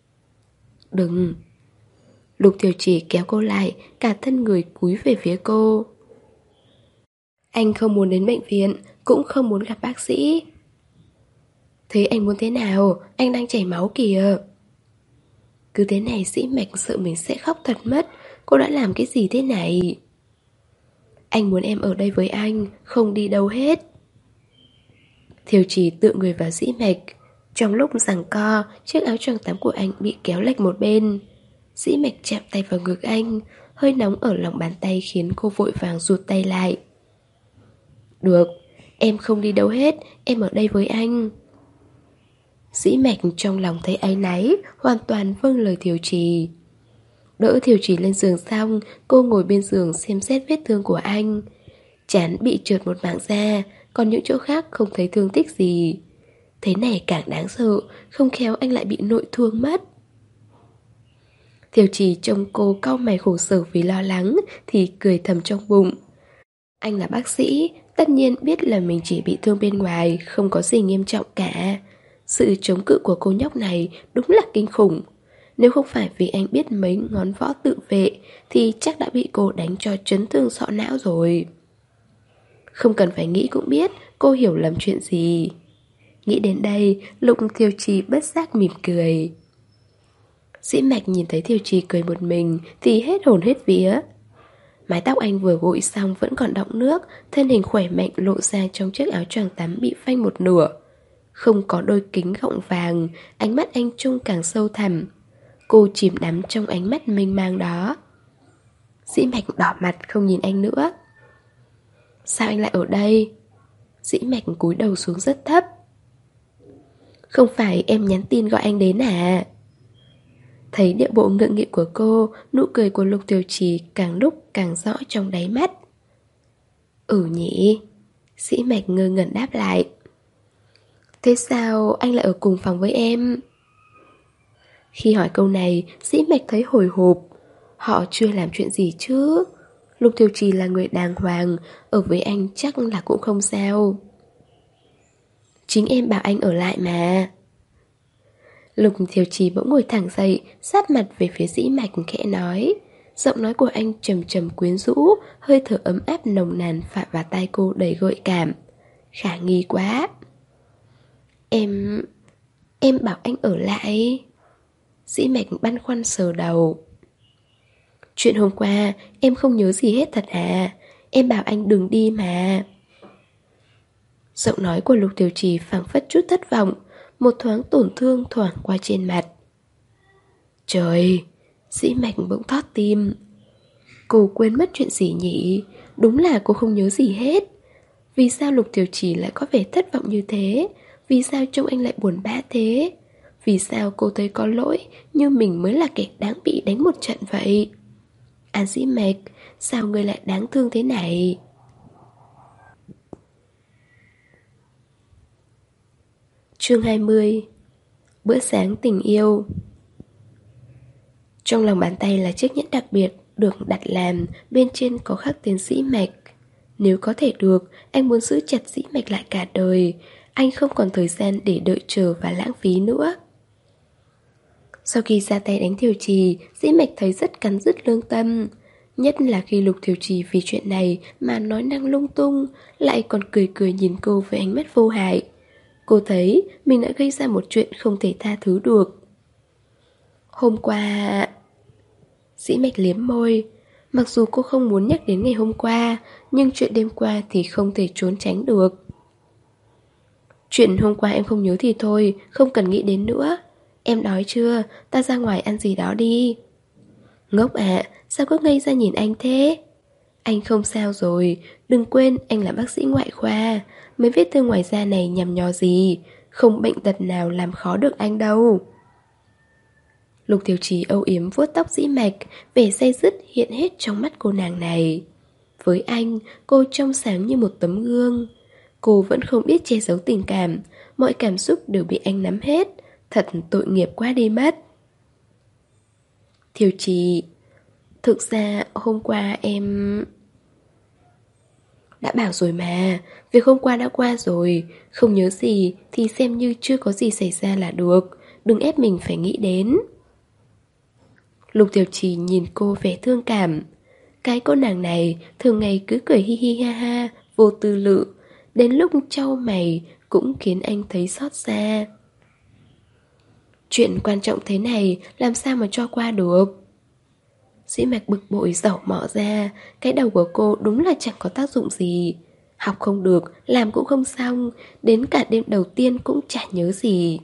Đừng. Lục Thiều Trì kéo cô lại, cả thân người cúi về phía cô. Anh không muốn đến bệnh viện, cũng không muốn gặp bác sĩ. Thế anh muốn thế nào? Anh đang chảy máu kìa. Cứ thế này Dĩ Mạch sợ mình sẽ khóc thật mất. Cô đã làm cái gì thế này? Anh muốn em ở đây với anh, không đi đâu hết. Thiều Trì tựa người vào Dĩ Mạch. Trong lúc giằng co, chiếc áo choàng tắm của anh bị kéo lệch một bên. Dĩ Mạch chạm tay vào ngực anh. Hơi nóng ở lòng bàn tay khiến cô vội vàng rụt tay lại. Được, em không đi đâu hết, em ở đây với anh. Dĩ Mạch trong lòng thấy áy náy, hoàn toàn vâng lời Thiều Trì. Đỡ Thiều Trì lên giường xong, cô ngồi bên giường xem xét vết thương của anh. Trán bị trượt một mảng da, còn những chỗ khác không thấy thương tích gì. Thế này càng đáng sợ, không khéo anh lại bị nội thương mất. Thiều Trì trông cô cau mày khổ sở vì lo lắng thì cười thầm trong bụng. Anh là bác sĩ, tất nhiên biết là mình chỉ bị thương bên ngoài, không có gì nghiêm trọng cả. Sự chống cự của cô nhóc này đúng là kinh khủng. Nếu không phải vì anh biết mấy ngón võ tự vệ thì chắc đã bị cô đánh cho chấn thương sọ não rồi. Không cần phải nghĩ cũng biết cô hiểu lầm chuyện gì. Nghĩ đến đây, Lục Thiều Trì bất giác mỉm cười. Dĩ Mạch nhìn thấy Thiều Trì cười một mình thì hết hồn hết vía. Mái tóc anh vừa gội xong vẫn còn đọng nước, thân hình khỏe mạnh lộ ra trong chiếc áo choàng tắm bị phanh một nửa. Không có đôi kính gọng vàng, ánh mắt anh trông càng sâu thẳm. Cô chìm đắm trong ánh mắt mênh mang đó. Dĩ Mạch đỏ mặt không nhìn anh nữa. Sao anh lại ở đây? Dĩ Mạch cúi đầu xuống rất thấp. Không phải em nhắn tin gọi anh đến à? Thấy điệu bộ ngượng nghịu của cô, nụ cười của Lục Thiều Trì càng lúc càng rõ trong đáy mắt. Ừ nhỉ? Dĩ Mạch ngơ ngẩn đáp lại. Thế sao anh lại ở cùng phòng với em? Khi hỏi câu này, Dĩ Mạch thấy hồi hộp. Họ chưa làm chuyện gì chứ? Lục Thiều Trì là người đàng hoàng, ở với anh chắc là cũng không sao. Chính em bảo anh ở lại mà. Lục Thiều Trì bỗng ngồi thẳng dậy, sáp mặt về phía Dĩ Mạch khẽ nói. Giọng nói của anh trầm trầm quyến rũ, hơi thở ấm áp nồng nàn phả vào tai cô đầy gợi cảm. Khả nghi quá. Em... em bảo anh ở lại. Dĩ Mạch băn khoăn sờ đầu. Chuyện hôm qua em không nhớ gì hết thật à? Em bảo anh đừng đi mà. Giọng nói của Lục Tiểu Trì phảng phất chút thất vọng, một thoáng tổn thương thoảng qua trên mặt. Trời, Dĩ Mạch bỗng thót tim. Cô quên mất chuyện gì nhỉ? Đúng là cô không nhớ gì hết. Vì sao Lục Tiểu Trì lại có vẻ thất vọng như thế? Vì sao trông anh lại buồn bã thế? Vì sao cô thấy có lỗi, như mình mới là kẻ đáng bị đánh một trận vậy? À Dĩ Mạch, sao ngươi lại đáng thương thế này? Chương hai mươi. Bữa sáng tình yêu. Trong lòng bàn tay là chiếc nhẫn đặc biệt được đặt làm, bên trên có khắc tên Dĩ Mạch. Nếu có thể được, anh muốn giữ chặt Dĩ Mạch lại cả đời. Anh không còn thời gian để đợi chờ và lãng phí nữa. Sau khi ra tay đánh Thiều Trì, Dĩ Mạch thấy rất cắn rứt lương tâm. Nhất là khi Lục Thiều Trì vì chuyện này mà nói năng lung tung, lại còn cười cười nhìn cô với ánh mắt vô hại. Cô thấy mình đã gây ra một chuyện không thể tha thứ được. Hôm qua... Dĩ Mạch liếm môi. Mặc dù cô không muốn nhắc đến ngày hôm qua, nhưng chuyện đêm qua thì không thể trốn tránh được. Chuyện hôm qua em không nhớ thì thôi, không cần nghĩ đến nữa. Em đói chưa? Ta ra ngoài ăn gì đó đi. Ngốc ạ, sao cứ ngây ra nhìn anh thế? Anh không sao rồi, đừng quên anh là bác sĩ ngoại khoa. Mấy vết thương ngoài da này nhằm nhò gì, không bệnh tật nào làm khó được anh đâu. Lục Thiều Trì âu yếm vuốt tóc Dĩ Mạch, vẻ say dứt hiện hết trong mắt cô nàng này. Với anh, cô trong sáng như một tấm gương. Cô vẫn không biết che giấu tình cảm, mọi cảm xúc đều bị anh nắm hết. Thật tội nghiệp quá đi mất. Thiều Trì, thực ra hôm qua em... Đã bảo rồi mà, việc hôm qua đã qua rồi. Không nhớ gì thì xem như chưa có gì xảy ra là được. Đừng ép mình phải nghĩ đến. Lục Tiểu Trì nhìn cô vẻ thương cảm. Cái cô nàng này thường ngày cứ cười hi hi ha ha, vô tư lự. Đến lúc trao mày cũng khiến anh thấy xót xa. Chuyện quan trọng thế này làm sao mà cho qua được? Dĩ Mạch bực bội dẩu mỏ ra. Cái đầu của cô đúng là chẳng có tác dụng gì. Học không được, làm cũng không xong. Đến cả đêm đầu tiên cũng chả nhớ gì.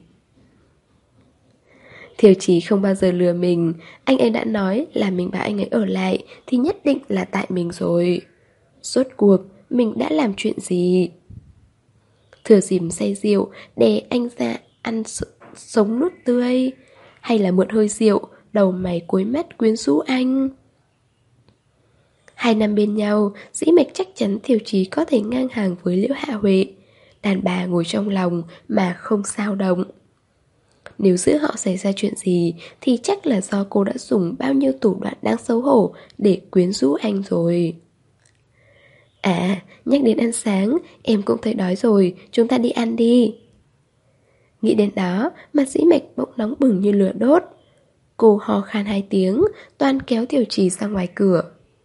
Thiều Chí không bao giờ lừa mình. Anh ấy đã nói là mình bảo anh ấy ở lại thì nhất định là tại mình rồi. Rốt cuộc mình đã làm chuyện gì? Thừa dịp say rượu để anh ra ăn sống nuốt tươi, hay là mượn hơi rượu, đầu mày cuối mắt quyến rũ anh? Hai năm bên nhau, Dĩ Mạch chắc chắn Thiều Chí có thể ngang hàng với Liễu Hạ Huệ. Đàn bà ngồi trong lòng mà không sao động. Nếu giữa họ xảy ra chuyện gì thì chắc là do cô đã dùng bao nhiêu thủ đoạn đáng xấu hổ để quyến rũ anh rồi. À, nhắc đến ăn sáng, em cũng thấy đói rồi, chúng ta đi ăn đi. Nghĩ đến đó, mặt Dĩ Mạch bỗng nóng bừng như lửa đốt. Cô hò khan hai tiếng, toan kéo Thiều Trì ra ngoài cửa.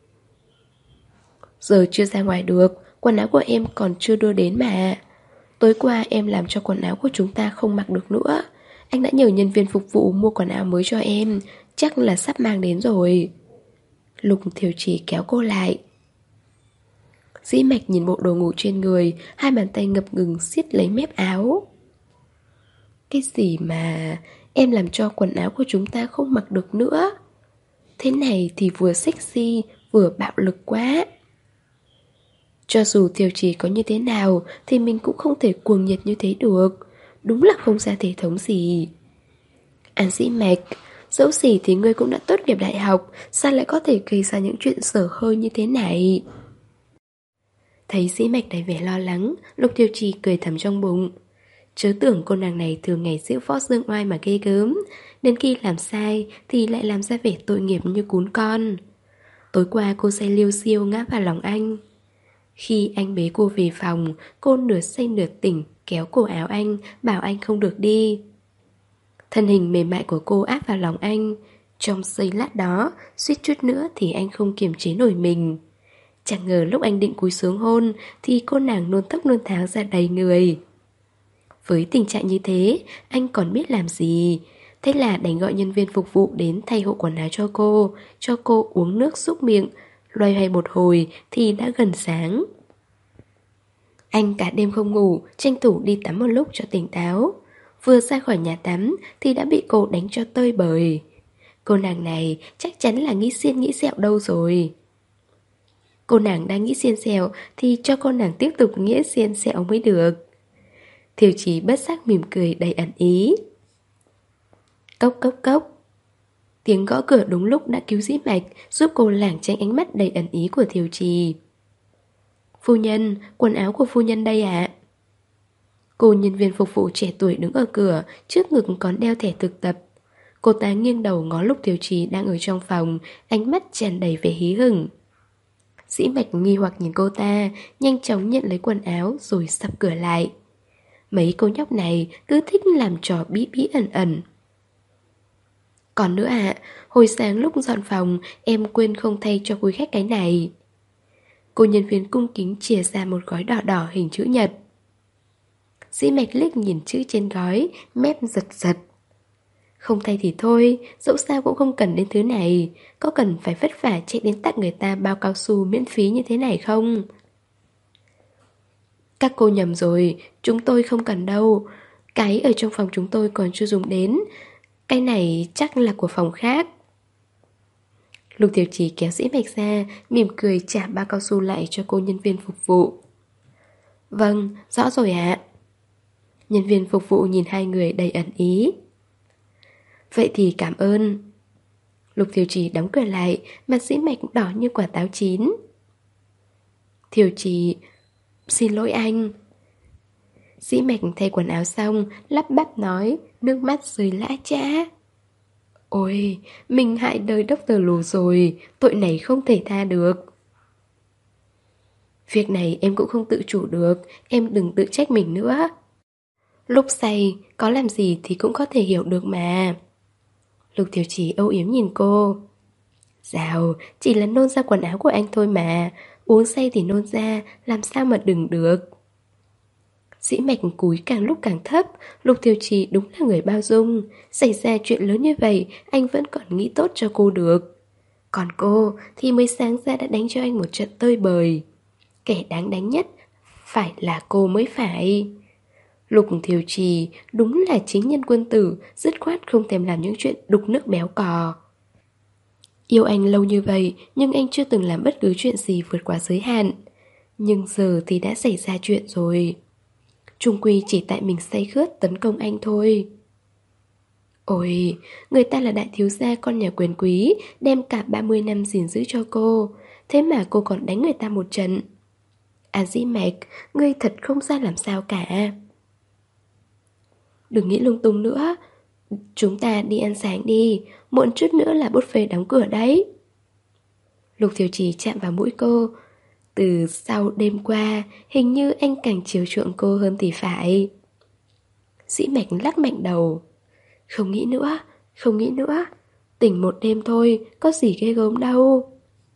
Giờ chưa ra ngoài được, quần áo của em còn chưa đưa đến mà. Tối qua em làm cho quần áo của chúng ta không mặc được nữa. Anh đã nhờ nhân viên phục vụ mua quần áo mới cho em, chắc là sắp mang đến rồi. Lục Thiều Trì kéo cô lại. Dĩ Mạch nhìn bộ đồ ngủ trên người, hai bàn tay ngập ngừng siết lấy mép áo. Cái gì mà em làm cho quần áo của chúng ta không mặc được nữa? Thế này thì vừa sexy vừa bạo lực quá. Cho dù Thiều Trì có như thế nào thì mình cũng không thể cuồng nhiệt như thế được. Đúng là không ra thể thống gì. An Dĩ Mạch, dẫu gì thì ngươi cũng đã tốt nghiệp đại học, sao lại có thể gây ra những chuyện dở hơi như thế này? Thấy Dĩ Mạch đầy vẻ lo lắng, Lục Thiều Trì cười thầm trong bụng. Chớ tưởng cô nàng này thường ngày giễu võ dương oai mà ghê gớm, đến khi làm sai thì lại làm ra vẻ tội nghiệp như cún con. Tối qua cô say liêu xiêu ngã vào lòng anh. Khi anh bế cô về phòng, cô nửa say nửa tỉnh kéo cổ áo anh, bảo anh không được đi. Thân hình mềm mại của cô áp vào lòng anh. Trong giây lát đó, suýt chút nữa thì anh không kiềm chế nổi mình. Chẳng ngờ lúc anh định cúi xuống hôn thì cô nàng nôn tóc nôn tháo ra đầy người. Với tình trạng như thế, anh còn biết làm gì? Thế là đành gọi nhân viên phục vụ đến thay hộ quần áo cho cô, cho cô uống nước súc miệng. Loay hoay một hồi thì đã gần sáng. Anh cả đêm không ngủ, tranh thủ đi tắm một lúc cho tỉnh táo. Vừa ra khỏi nhà tắm thì đã bị cô đánh cho tơi bời. Cô nàng này chắc chắn là nghĩ xiên nghĩ sẹo đâu rồi. Cô nàng đang nghĩ xiên sẹo thì cho cô nàng tiếp tục nghĩ xiên sẹo mới được. Thiều Chí bất giác mỉm cười đầy ẩn ý. Cốc cốc cốc. Tiếng gõ cửa đúng lúc đã cứu Dĩ Mạch, giúp cô lảng tránh ánh mắt đầy ẩn ý của Thiều Trì. Phu nhân, quần áo của phu nhân đây ạ. Cô nhân viên phục vụ trẻ tuổi đứng ở cửa, trước ngực còn đeo thẻ thực tập. Cô ta nghiêng đầu ngó lúc Thiều Trì đang ở trong phòng, ánh mắt tràn đầy vẻ hí hửng. Dĩ Mạch nghi hoặc nhìn cô ta, nhanh chóng nhận lấy quần áo rồi sập cửa lại. Mấy cô nhóc này cứ thích làm trò bí bí ẩn ẩn. Còn nữa ạ, à, hồi sáng lúc dọn phòng em quên không thay cho quý khách cái này. Cô nhân viên cung kính chìa ra một gói đỏ đỏ hình chữ nhật. Dĩ Mạch liếc nhìn chữ trên gói, mép giật giật. Không thay thì thôi, dẫu sao cũng không cần đến thứ này. Có cần phải vất vả chạy đến tặng người ta bao cao su miễn phí như thế này không? Các cô nhầm rồi, chúng tôi không cần đâu. Cái ở trong phòng chúng tôi còn chưa dùng đến. Cái này chắc là của phòng khác. Lục Thiều Chỉ kéo Dĩ Mạch ra, mỉm cười trả bao cao su lại cho cô nhân viên phục vụ. Vâng, rõ rồi ạ. Nhân viên phục vụ nhìn hai người đầy ẩn ý. Vậy thì cảm ơn. Lục Thiều Chỉ đóng cửa lại, mặt Dĩ Mạch đỏ như quả táo chín. Thiều Chỉ, xin lỗi anh. Dĩ Mạch thay quần áo xong, lắp bắp nói, nước mắt rơi lã chã. Ôi, mình hại đời doctor Lù rồi, tội này không thể tha được. Việc này em cũng không tự chủ được, em đừng tự trách mình nữa. Lúc say, có làm gì thì cũng có thể hiểu được mà. Lục Thiều Chỉ âu yếm nhìn cô. Dào, chỉ là nôn ra quần áo của anh thôi mà. Uống say thì nôn ra, làm sao mà đừng được. Dĩ Mạch cúi càng lúc càng thấp. Lục Thiều Chỉ đúng là người bao dung. Xảy ra chuyện lớn như vậy, anh vẫn còn nghĩ tốt cho cô được. Còn cô thì mới sáng ra đã đánh cho anh một trận tơi bời. Kẻ đáng đánh nhất phải là cô mới phải. Lục Thiều Trì đúng là chính nhân quân tử, dứt khoát không thèm làm những chuyện đục nước béo cò. Yêu anh lâu như vậy, nhưng anh chưa từng làm bất cứ chuyện gì vượt quá giới hạn. Nhưng giờ thì đã xảy ra chuyện rồi. Chung quy chỉ tại mình say khướt tấn công anh thôi. Ôi, người ta là đại thiếu gia con nhà quyền quý, đem cả ba mươi năm gìn giữ cho cô. Thế mà cô còn đánh người ta một trận. À Dĩ Mạch, ngươi thật không ra làm sao cả. Đừng nghĩ lung tung nữa. Chúng ta đi ăn sáng đi, muộn chút nữa là buffet đóng cửa đấy. Lục Thiều Trì chạm vào mũi cô. Từ sau đêm qua, hình như anh càng chiều chuộng cô hơn thì phải. Dĩ Mạch lắc mạnh đầu. Không nghĩ nữa, không nghĩ nữa. Tỉnh một đêm thôi, có gì ghê gớm đâu.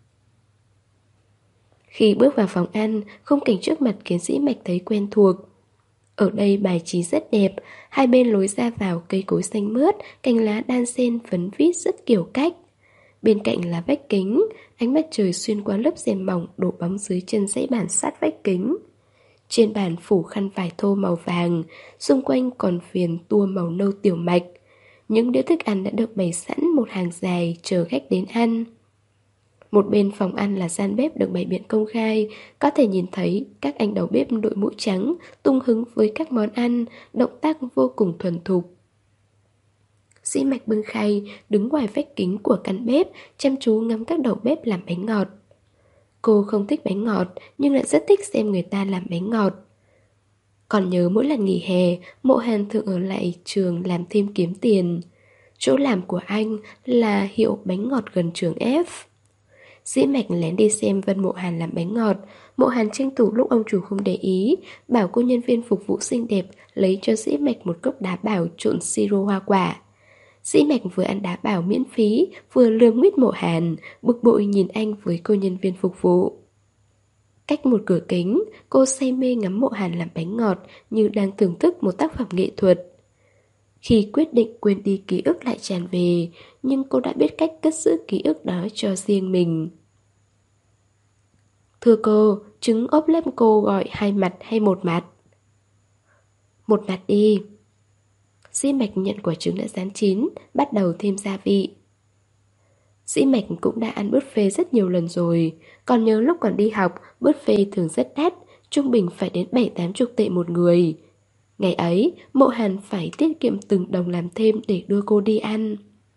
Khi bước vào phòng ăn, khung cảnh trước mặt khiến Dĩ Mạch thấy quen thuộc. Ở đây bài trí rất đẹp, hai bên lối ra vào cây cối xanh mướt, cành lá đan xen phấn vít rất kiểu cách. Bên cạnh là vách kính, ánh mặt trời xuyên qua lớp rèm mỏng đổ bóng dưới chân dãy bàn sát vách kính. Trên bàn phủ khăn vải thô màu vàng, xung quanh còn viền tua màu nâu tiểu mạch. Những đĩa thức ăn đã được bày sẵn một hàng dài chờ khách đến ăn. Một bên phòng ăn là gian bếp được bày biện công khai, có thể nhìn thấy các anh đầu bếp đội mũ trắng tung hứng với các món ăn, động tác vô cùng thuần thục. Dĩ Mạch bưng khay, đứng ngoài vách kính của căn bếp, chăm chú ngắm các đầu bếp làm bánh ngọt. Cô không thích bánh ngọt, nhưng lại rất thích xem người ta làm bánh ngọt. Còn nhớ mỗi lần nghỉ hè, Mộ Hàn thường ở lại trường làm thêm kiếm tiền. Chỗ làm của anh là hiệu bánh ngọt gần trường F. Dĩ Mạch lén đi xem Vân Mộ Hàn làm bánh ngọt. Mộ Hàn tranh thủ lúc ông chủ không để ý, bảo cô nhân viên phục vụ xinh đẹp lấy cho Dĩ Mạch một cốc đá bảo trộn siro hoa quả. Dĩ Mạch vừa ăn đá bảo miễn phí, vừa lườm nguyết Mộ Hàn, bực bội nhìn anh với cô nhân viên phục vụ. Cách một cửa kính, cô say mê ngắm Mộ Hàn làm bánh ngọt như đang thưởng thức một tác phẩm nghệ thuật. Khi quyết định quên đi ký ức lại tràn về, nhưng cô đã biết cách cất giữ ký ức đó cho riêng mình. Thưa cô, trứng ốp lép cô gọi hai mặt hay một mặt? Một mặt đi. Dĩ Mạch nhận quả trứng đã rán chín, bắt đầu thêm gia vị. Dĩ Mạch cũng đã ăn buffet rất nhiều lần rồi. Còn nhớ lúc còn đi học, buffet thường rất đắt, trung bình phải đến bảy tám chục tệ một người. Ngày ấy, Mộ Hàn phải tiết kiệm từng đồng làm thêm để đưa cô đi ăn.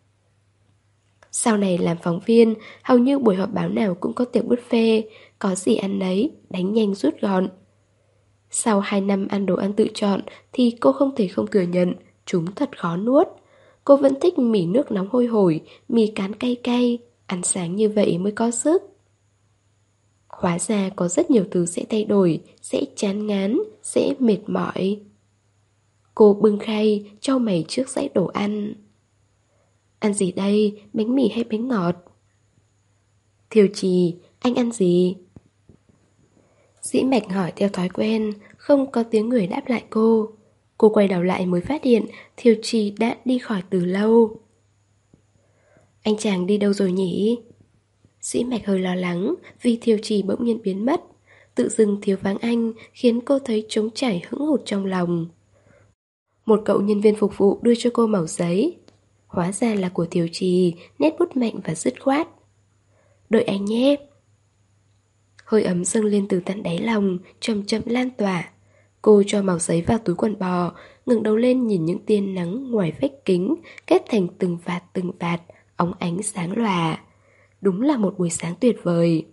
Sau này làm phóng viên, hầu như buổi họp báo nào cũng có tiệc buffet, có gì ăn nấy, đánh nhanh rút gọn. Sau hai năm ăn đồ ăn tự chọn thì cô không thể không thừa nhận, chúng thật khó nuốt. Cô vẫn thích mì nước nóng hôi hổi, mì cán cay cay, ăn sáng như vậy mới có sức. Hóa ra có rất nhiều thứ sẽ thay đổi, sẽ chán ngán, sẽ mệt mỏi. Cô bưng khay, chau mày trước dãy đồ ăn. Ăn gì đây, bánh mì hay bánh ngọt? Thiều Trì, anh ăn gì? Dĩ Mạch hỏi theo thói quen, không có tiếng người đáp lại cô. Cô quay đầu lại mới phát hiện Thiều Trì đã đi khỏi từ lâu. Anh chàng đi đâu rồi nhỉ? Dĩ Mạch hơi lo lắng vì Thiều Trì bỗng nhiên biến mất. Tự dưng thiếu vắng anh khiến cô thấy trống trải hững hụt trong lòng. Một cậu nhân viên phục vụ đưa cho cô mẩu giấy. Hóa ra là của Thiều Trì, nét bút mạnh và dứt khoát. Đợi anh nhé. Hơi ấm dâng lên từ tận đáy lòng, chậm chậm lan tỏa. Cô cho mẩu giấy vào túi quần bò, ngẩng đầu lên nhìn những tia nắng ngoài vách kính, kết thành từng vạt từng vạt, óng ánh sáng lòa. Đúng là một buổi sáng tuyệt vời.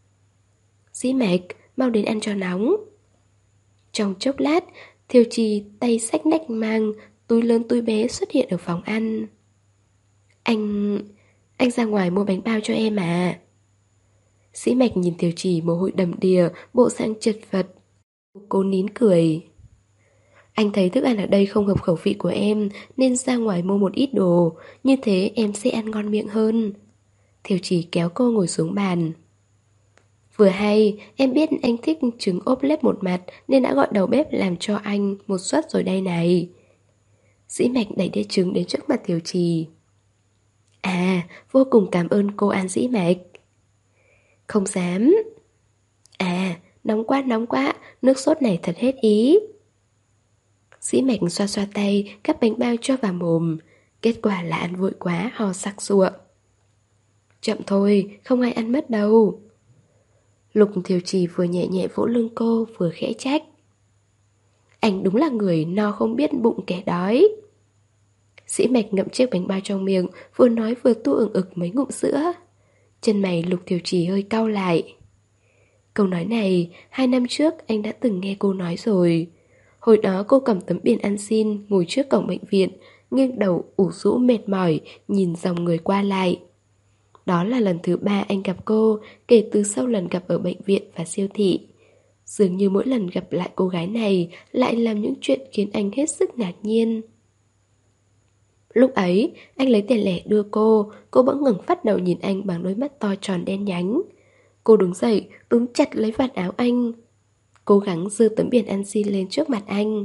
Dĩ Mạch, mau đến ăn cho nóng. Trong chốc lát, Thiều Trì tay xách nách mang, túi lớn túi bé xuất hiện ở phòng ăn. Anh... anh ra ngoài mua bánh bao cho em à? Dĩ Mạch nhìn Thiều Trì mồ hôi đầm đìa, bộ dạng chật vật. Cô nín cười. Anh thấy thức ăn ở đây không hợp khẩu vị của em nên ra ngoài mua một ít đồ, như thế em sẽ ăn ngon miệng hơn. Thiều Trì kéo cô ngồi xuống bàn. Vừa hay, em biết anh thích trứng ốp lép một mặt nên đã gọi đầu bếp làm cho anh một suất rồi đây này. Dĩ Mạch đẩy đĩa trứng đến trước mặt Thiều Trì. À, vô cùng cảm ơn cô An Dĩ Mạch. Không dám. À, nóng quá nóng quá, nước sốt này thật hết ý. Dĩ Mạch xoa xoa tay, cắp bánh bao cho vào mồm. Kết quả là ăn vội quá, ho sặc sụa. Chậm thôi, không ai ăn mất đâu. Lục Thiều Trì vừa nhẹ nhẹ vỗ lưng cô, vừa khẽ trách. Anh đúng là người no không biết bụng kẻ đói. Dĩ Mạch ngậm chiếc bánh bao trong miệng, vừa nói vừa tu ừng ực mấy ngụm sữa. Chân mày Lục Thiều Trì hơi cau lại. Câu nói này, hai năm trước anh đã từng nghe cô nói rồi. Hồi đó cô cầm tấm biển ăn xin, ngồi trước cổng bệnh viện, nghiêng đầu ủ rũ mệt mỏi, nhìn dòng người qua lại. Đó là lần thứ ba anh gặp cô, kể từ sau lần gặp ở bệnh viện và siêu thị. Dường như mỗi lần gặp lại cô gái này lại làm những chuyện khiến anh hết sức ngạc nhiên. Lúc ấy, anh lấy tiền lẻ đưa cô, cô bỗng ngẩng phát đầu nhìn anh bằng đôi mắt to tròn đen nhánh. Cô đứng dậy, túm chặt lấy vạt áo anh. Cố gắng giơ tấm biển ăn xin lên trước mặt anh.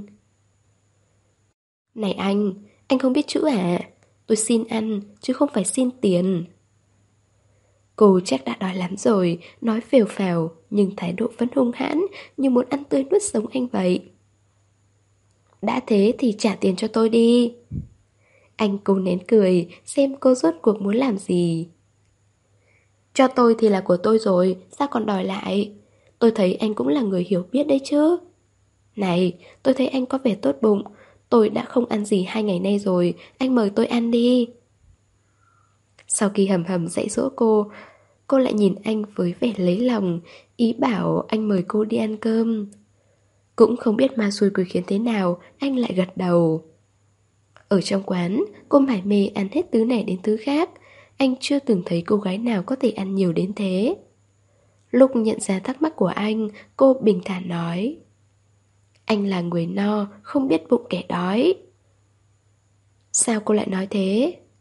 Này anh, anh không biết chữ à? Tôi xin ăn, chứ không phải xin tiền. Cô chắc đã đói lắm rồi, nói phều phào, nhưng thái độ vẫn hung hãn, như muốn ăn tươi nuốt sống anh vậy. Đã thế thì trả tiền cho tôi đi. Anh cố nén cười, xem cô rốt cuộc muốn làm gì. Cho tôi thì là của tôi rồi, sao còn đòi lại? Tôi thấy anh cũng là người hiểu biết đấy chứ. Này, tôi thấy anh có vẻ tốt bụng. Tôi đã không ăn gì hai ngày nay rồi, anh mời tôi ăn đi. Sau khi hầm hầm dạy dỗ cô, cô lại nhìn anh với vẻ lấy lòng, ý bảo anh mời cô đi ăn cơm. Cũng không biết ma xui quỷ khiến thế nào, anh lại gật đầu. Ở trong quán, cô mải mê ăn hết thứ này đến thứ khác. Anh chưa từng thấy cô gái nào có thể ăn nhiều đến thế. Lúc nhận ra thắc mắc của anh, cô bình thản nói. Anh là người no, không biết bụng kẻ đói. Sao cô lại nói thế?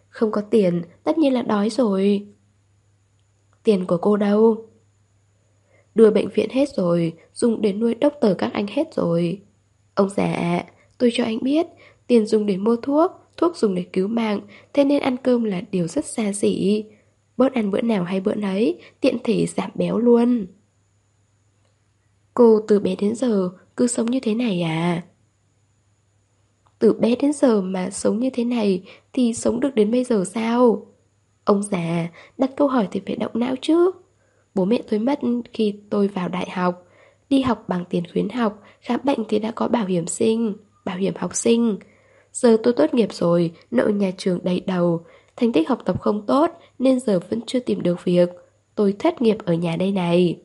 Không có tiền, tất nhiên là đói rồi. Tiền của cô đâu? Đưa bệnh viện hết rồi, dùng để nuôi đốc tờ các anh hết rồi. Ông già ạ, tôi cho anh biết, tiền dùng để mua thuốc, thuốc dùng để cứu mạng, thế nên ăn cơm là điều rất xa xỉ. Bớt ăn bữa nào hay bữa nấy, tiện thể giảm béo luôn. Cô từ bé đến giờ cứ sống như thế này à? Từ bé đến giờ mà sống như thế này thì sống được đến bây giờ sao? Ông già, đặt câu hỏi thì phải động não chứ. Bố mẹ tôi mất khi tôi vào đại học. Đi học bằng tiền khuyến học, khám bệnh thì đã có bảo hiểm sinh, bảo hiểm học sinh. Giờ tôi tốt nghiệp rồi, nợ nhà trường đầy đầu. Thành tích học tập không tốt nên giờ vẫn chưa tìm được việc. Tôi thất nghiệp ở nhà đây này.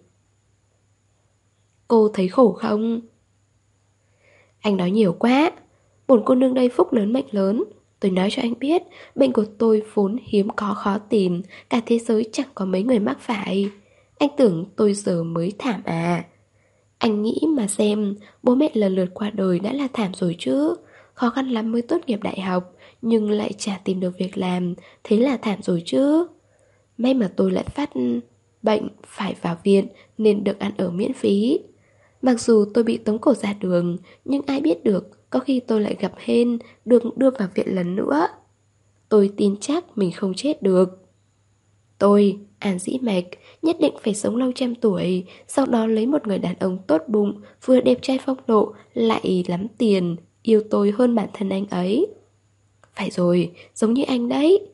Cô thấy khổ không? Anh nói nhiều quá. Bổn cô nương đây phúc lớn mệnh lớn. Tôi nói cho anh biết, bệnh của tôi vốn hiếm có khó tìm, cả thế giới chẳng có mấy người mắc phải. Anh tưởng tôi giờ mới thảm à? Anh nghĩ mà xem, bố mẹ lần lượt qua đời đã là thảm rồi chứ. Khó khăn lắm mới tốt nghiệp đại học, nhưng lại chả tìm được việc làm, thế là thảm rồi chứ. May mà tôi lại phát bệnh, phải vào viện nên được ăn ở miễn phí. Mặc dù tôi bị tống cổ ra đường, nhưng ai biết được, có khi tôi lại gặp hên, được đưa vào viện lần nữa. Tôi tin chắc mình không chết được. Tôi, An Dĩ Mạch, nhất định phải sống lâu trăm tuổi, sau đó lấy một người đàn ông tốt bụng, vừa đẹp trai phong độ, lại lắm tiền, yêu tôi hơn bản thân anh ấy. Phải rồi, giống như anh đấy.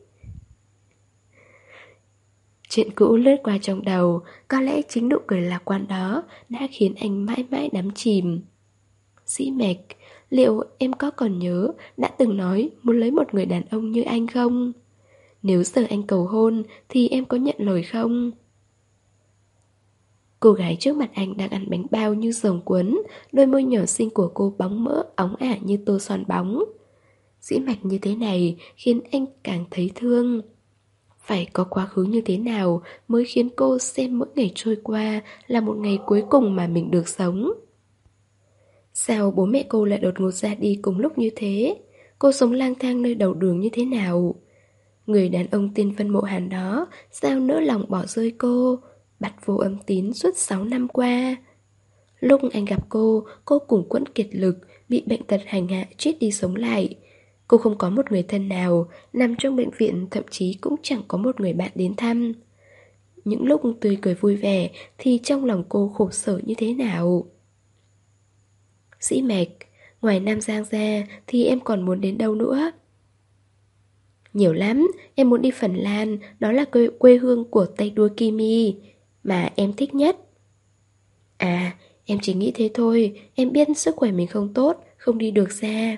Chuyện cũ lướt qua trong đầu, có lẽ chính nụ cười lạc quan đó đã khiến anh mãi mãi đắm chìm. Dĩ Mạch, liệu em có còn nhớ đã từng nói muốn lấy một người đàn ông như anh không? Nếu giờ anh cầu hôn thì em có nhận lời không? Cô gái trước mặt anh đang ăn bánh bao như rồng cuốn, đôi môi nhỏ xinh của cô bóng mỡ, óng ả như tô son bóng. Dĩ Mạch như thế này khiến anh càng thấy thương. Phải có quá khứ như thế nào mới khiến cô xem mỗi ngày trôi qua là một ngày cuối cùng mà mình được sống? Sao bố mẹ cô lại đột ngột ra đi cùng lúc như thế? Cô sống lang thang nơi đầu đường như thế nào? Người đàn ông tên Vân Mộ Hàn đó sao nỡ lòng bỏ rơi cô, bặt vô âm tín suốt sáu năm qua? Lúc anh gặp cô, cô cùng quẫn kiệt lực, bị bệnh tật hành hạ chết đi sống lại. Cô không có một người thân nào, nằm trong bệnh viện thậm chí cũng chẳng có một người bạn đến thăm. Những lúc tươi cười vui vẻ thì trong lòng cô khổ sở như thế nào? Dĩ Mạch, ngoài Nam Giang ra thì em còn muốn đến đâu nữa? Nhiều lắm, em muốn đi Phần Lan, đó là quê, quê hương của tay đua Kimi, mà em thích nhất. À, em chỉ nghĩ thế thôi, em biết sức khỏe mình không tốt, không đi được xa.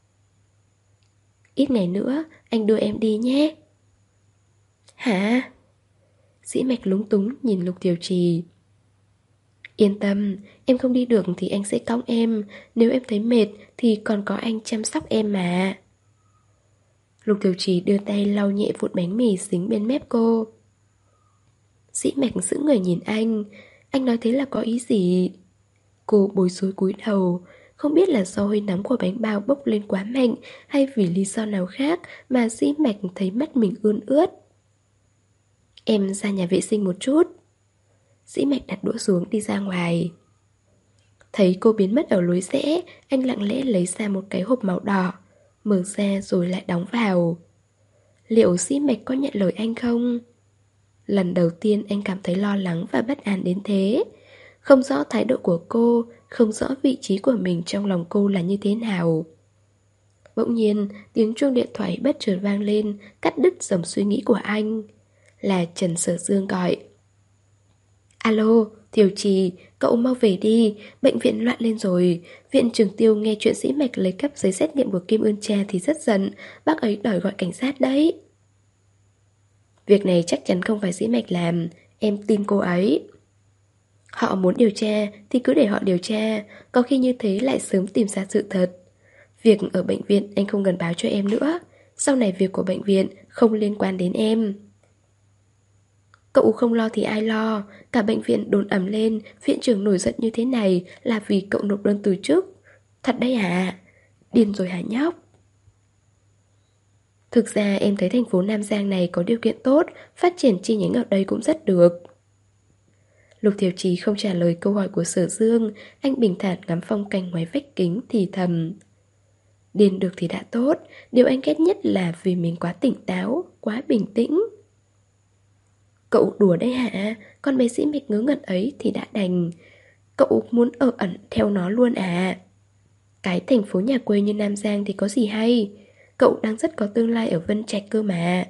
Ít ngày nữa, anh đưa em đi nhé. Hả? Dĩ Mạch lúng túng nhìn Lục Tiểu Trì. Yên tâm, em không đi được thì anh sẽ cõng em, nếu em thấy mệt thì còn có anh chăm sóc em mà. Lục Tiểu Trì đưa tay lau nhẹ vụn bánh mì dính bên mép cô. Dĩ Mạch giữ người nhìn anh, anh nói thế là có ý gì? Cô bối rối cúi đầu, không biết là do hơi nóng của bánh bao bốc lên quá mạnh hay vì lý do nào khác mà Dĩ Mạch thấy mắt mình ươn ướt. Em ra nhà vệ sinh một chút. Dĩ Mạch đặt đũa xuống đi ra ngoài. Thấy cô biến mất ở lối rẽ, anh lặng lẽ lấy ra một cái hộp màu đỏ, mở ra rồi lại đóng vào. Liệu Dĩ Mạch có nhận lời anh không? Lần đầu tiên anh cảm thấy lo lắng và bất an đến thế. Không rõ thái độ của cô, không rõ vị trí của mình trong lòng cô là như thế nào. Bỗng nhiên, tiếng chuông điện thoại bất chợt vang lên, cắt đứt dòng suy nghĩ của anh. Là Trần Sở Dương gọi. Alo, Tiểu Trì, cậu mau về đi, bệnh viện loạn lên rồi. Viện trưởng Tiêu nghe chuyện Dĩ Mạch lấy cắp giấy xét nghiệm của Kim Ưn Cha thì rất giận, bác ấy đòi gọi cảnh sát đấy. Việc này chắc chắn không phải Dĩ Mạch làm, em tin cô ấy. Họ muốn điều tra thì cứ để họ điều tra, có khi như thế lại sớm tìm ra sự thật. Việc ở bệnh viện anh không cần báo cho em nữa, sau này việc của bệnh viện không liên quan đến em. Cậu không lo thì ai lo, cả bệnh viện đồn ầm lên, viện trưởng nổi giận như thế này là vì cậu nộp đơn từ chức. Thật đấy hả? Điên rồi hả nhóc? Thực ra em thấy thành phố Nam Giang này có điều kiện tốt, phát triển chi nhánh ở đây cũng rất được. Lục Thiều Chí không trả lời câu hỏi của Sở Dương, anh bình thản ngắm phong cảnh ngoài vách kính thì thầm. Điên được thì đã tốt, điều anh ghét nhất là vì mình quá tỉnh táo, quá bình tĩnh. Cậu đùa đấy hả? Con bé sĩ mịch ngớ ngẩn ấy thì đã đành. Cậu muốn ở ẩn theo nó luôn à? Cái thành phố nhà quê như Nam Giang thì có gì hay? Cậu đang rất có tương lai ở Vân Trạch cơ mà.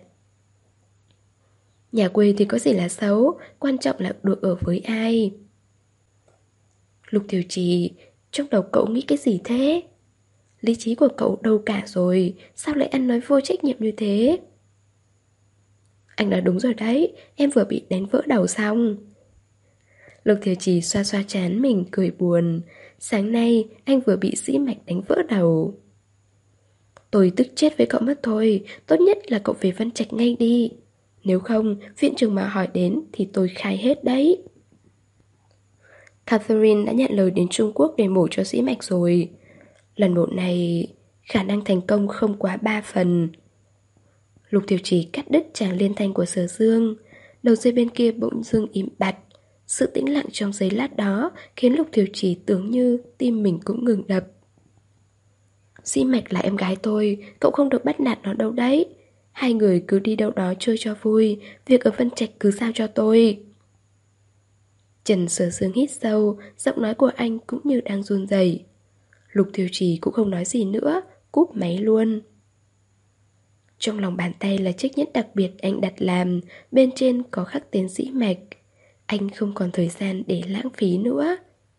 Nhà quê thì có gì là xấu, quan trọng là được ở với ai. Lục Thiều Trì, trong đầu cậu nghĩ cái gì thế? Lý trí của cậu đâu cả rồi, sao lại ăn nói vô trách nhiệm như thế? Anh nói đúng rồi đấy, em vừa bị đánh vỡ đầu xong. Lục Thiều Trì xoa xoa trán mình cười buồn. Sáng nay anh vừa bị sĩ mạch đánh vỡ đầu. Tôi tức chết với cậu mất thôi, tốt nhất là cậu về Vân Trạch ngay đi. Nếu không, viện trưởng mà hỏi đến thì tôi khai hết đấy. Catherine đã nhận lời đến Trung Quốc để mổ cho sĩ mạch rồi. Lần mổ này khả năng thành công không quá ba phần. Lục Thiều Trì cắt đứt tràng liên thanh của Sở Dương. Đầu dây bên kia bỗng dưng im bặt. Sự tĩnh lặng trong giây lát đó khiến Lục Thiều Trì tưởng như tim mình cũng ngừng đập. Sĩ Mạch là em gái tôi, cậu không được bắt nạt nó đâu đấy. Hai người cứ đi đâu đó chơi cho vui, việc ở Vân Trạch cứ giao cho tôi. Trần Sở Dương hít sâu, giọng nói của anh cũng như đang run rẩy. Lục Thiều Trì cũng không nói gì nữa, cúp máy luôn. Trong lòng bàn tay là chiếc nhẫn đặc biệt anh đặt làm, bên trên có khắc tên Sĩ Mạch. Anh không còn thời gian để lãng phí nữa.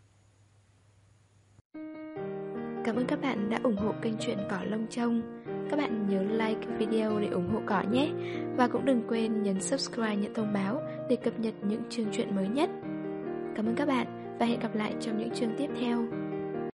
Cảm ơn các bạn đã ủng hộ kênh Chuyện Cỏ Lông Trông. Các bạn nhớ like video để ủng hộ cỏ nhé. Và cũng đừng quên nhấn subscribe nhận thông báo để cập nhật những chương truyện mới nhất. Cảm ơn các bạn và hẹn gặp lại trong những chương tiếp theo.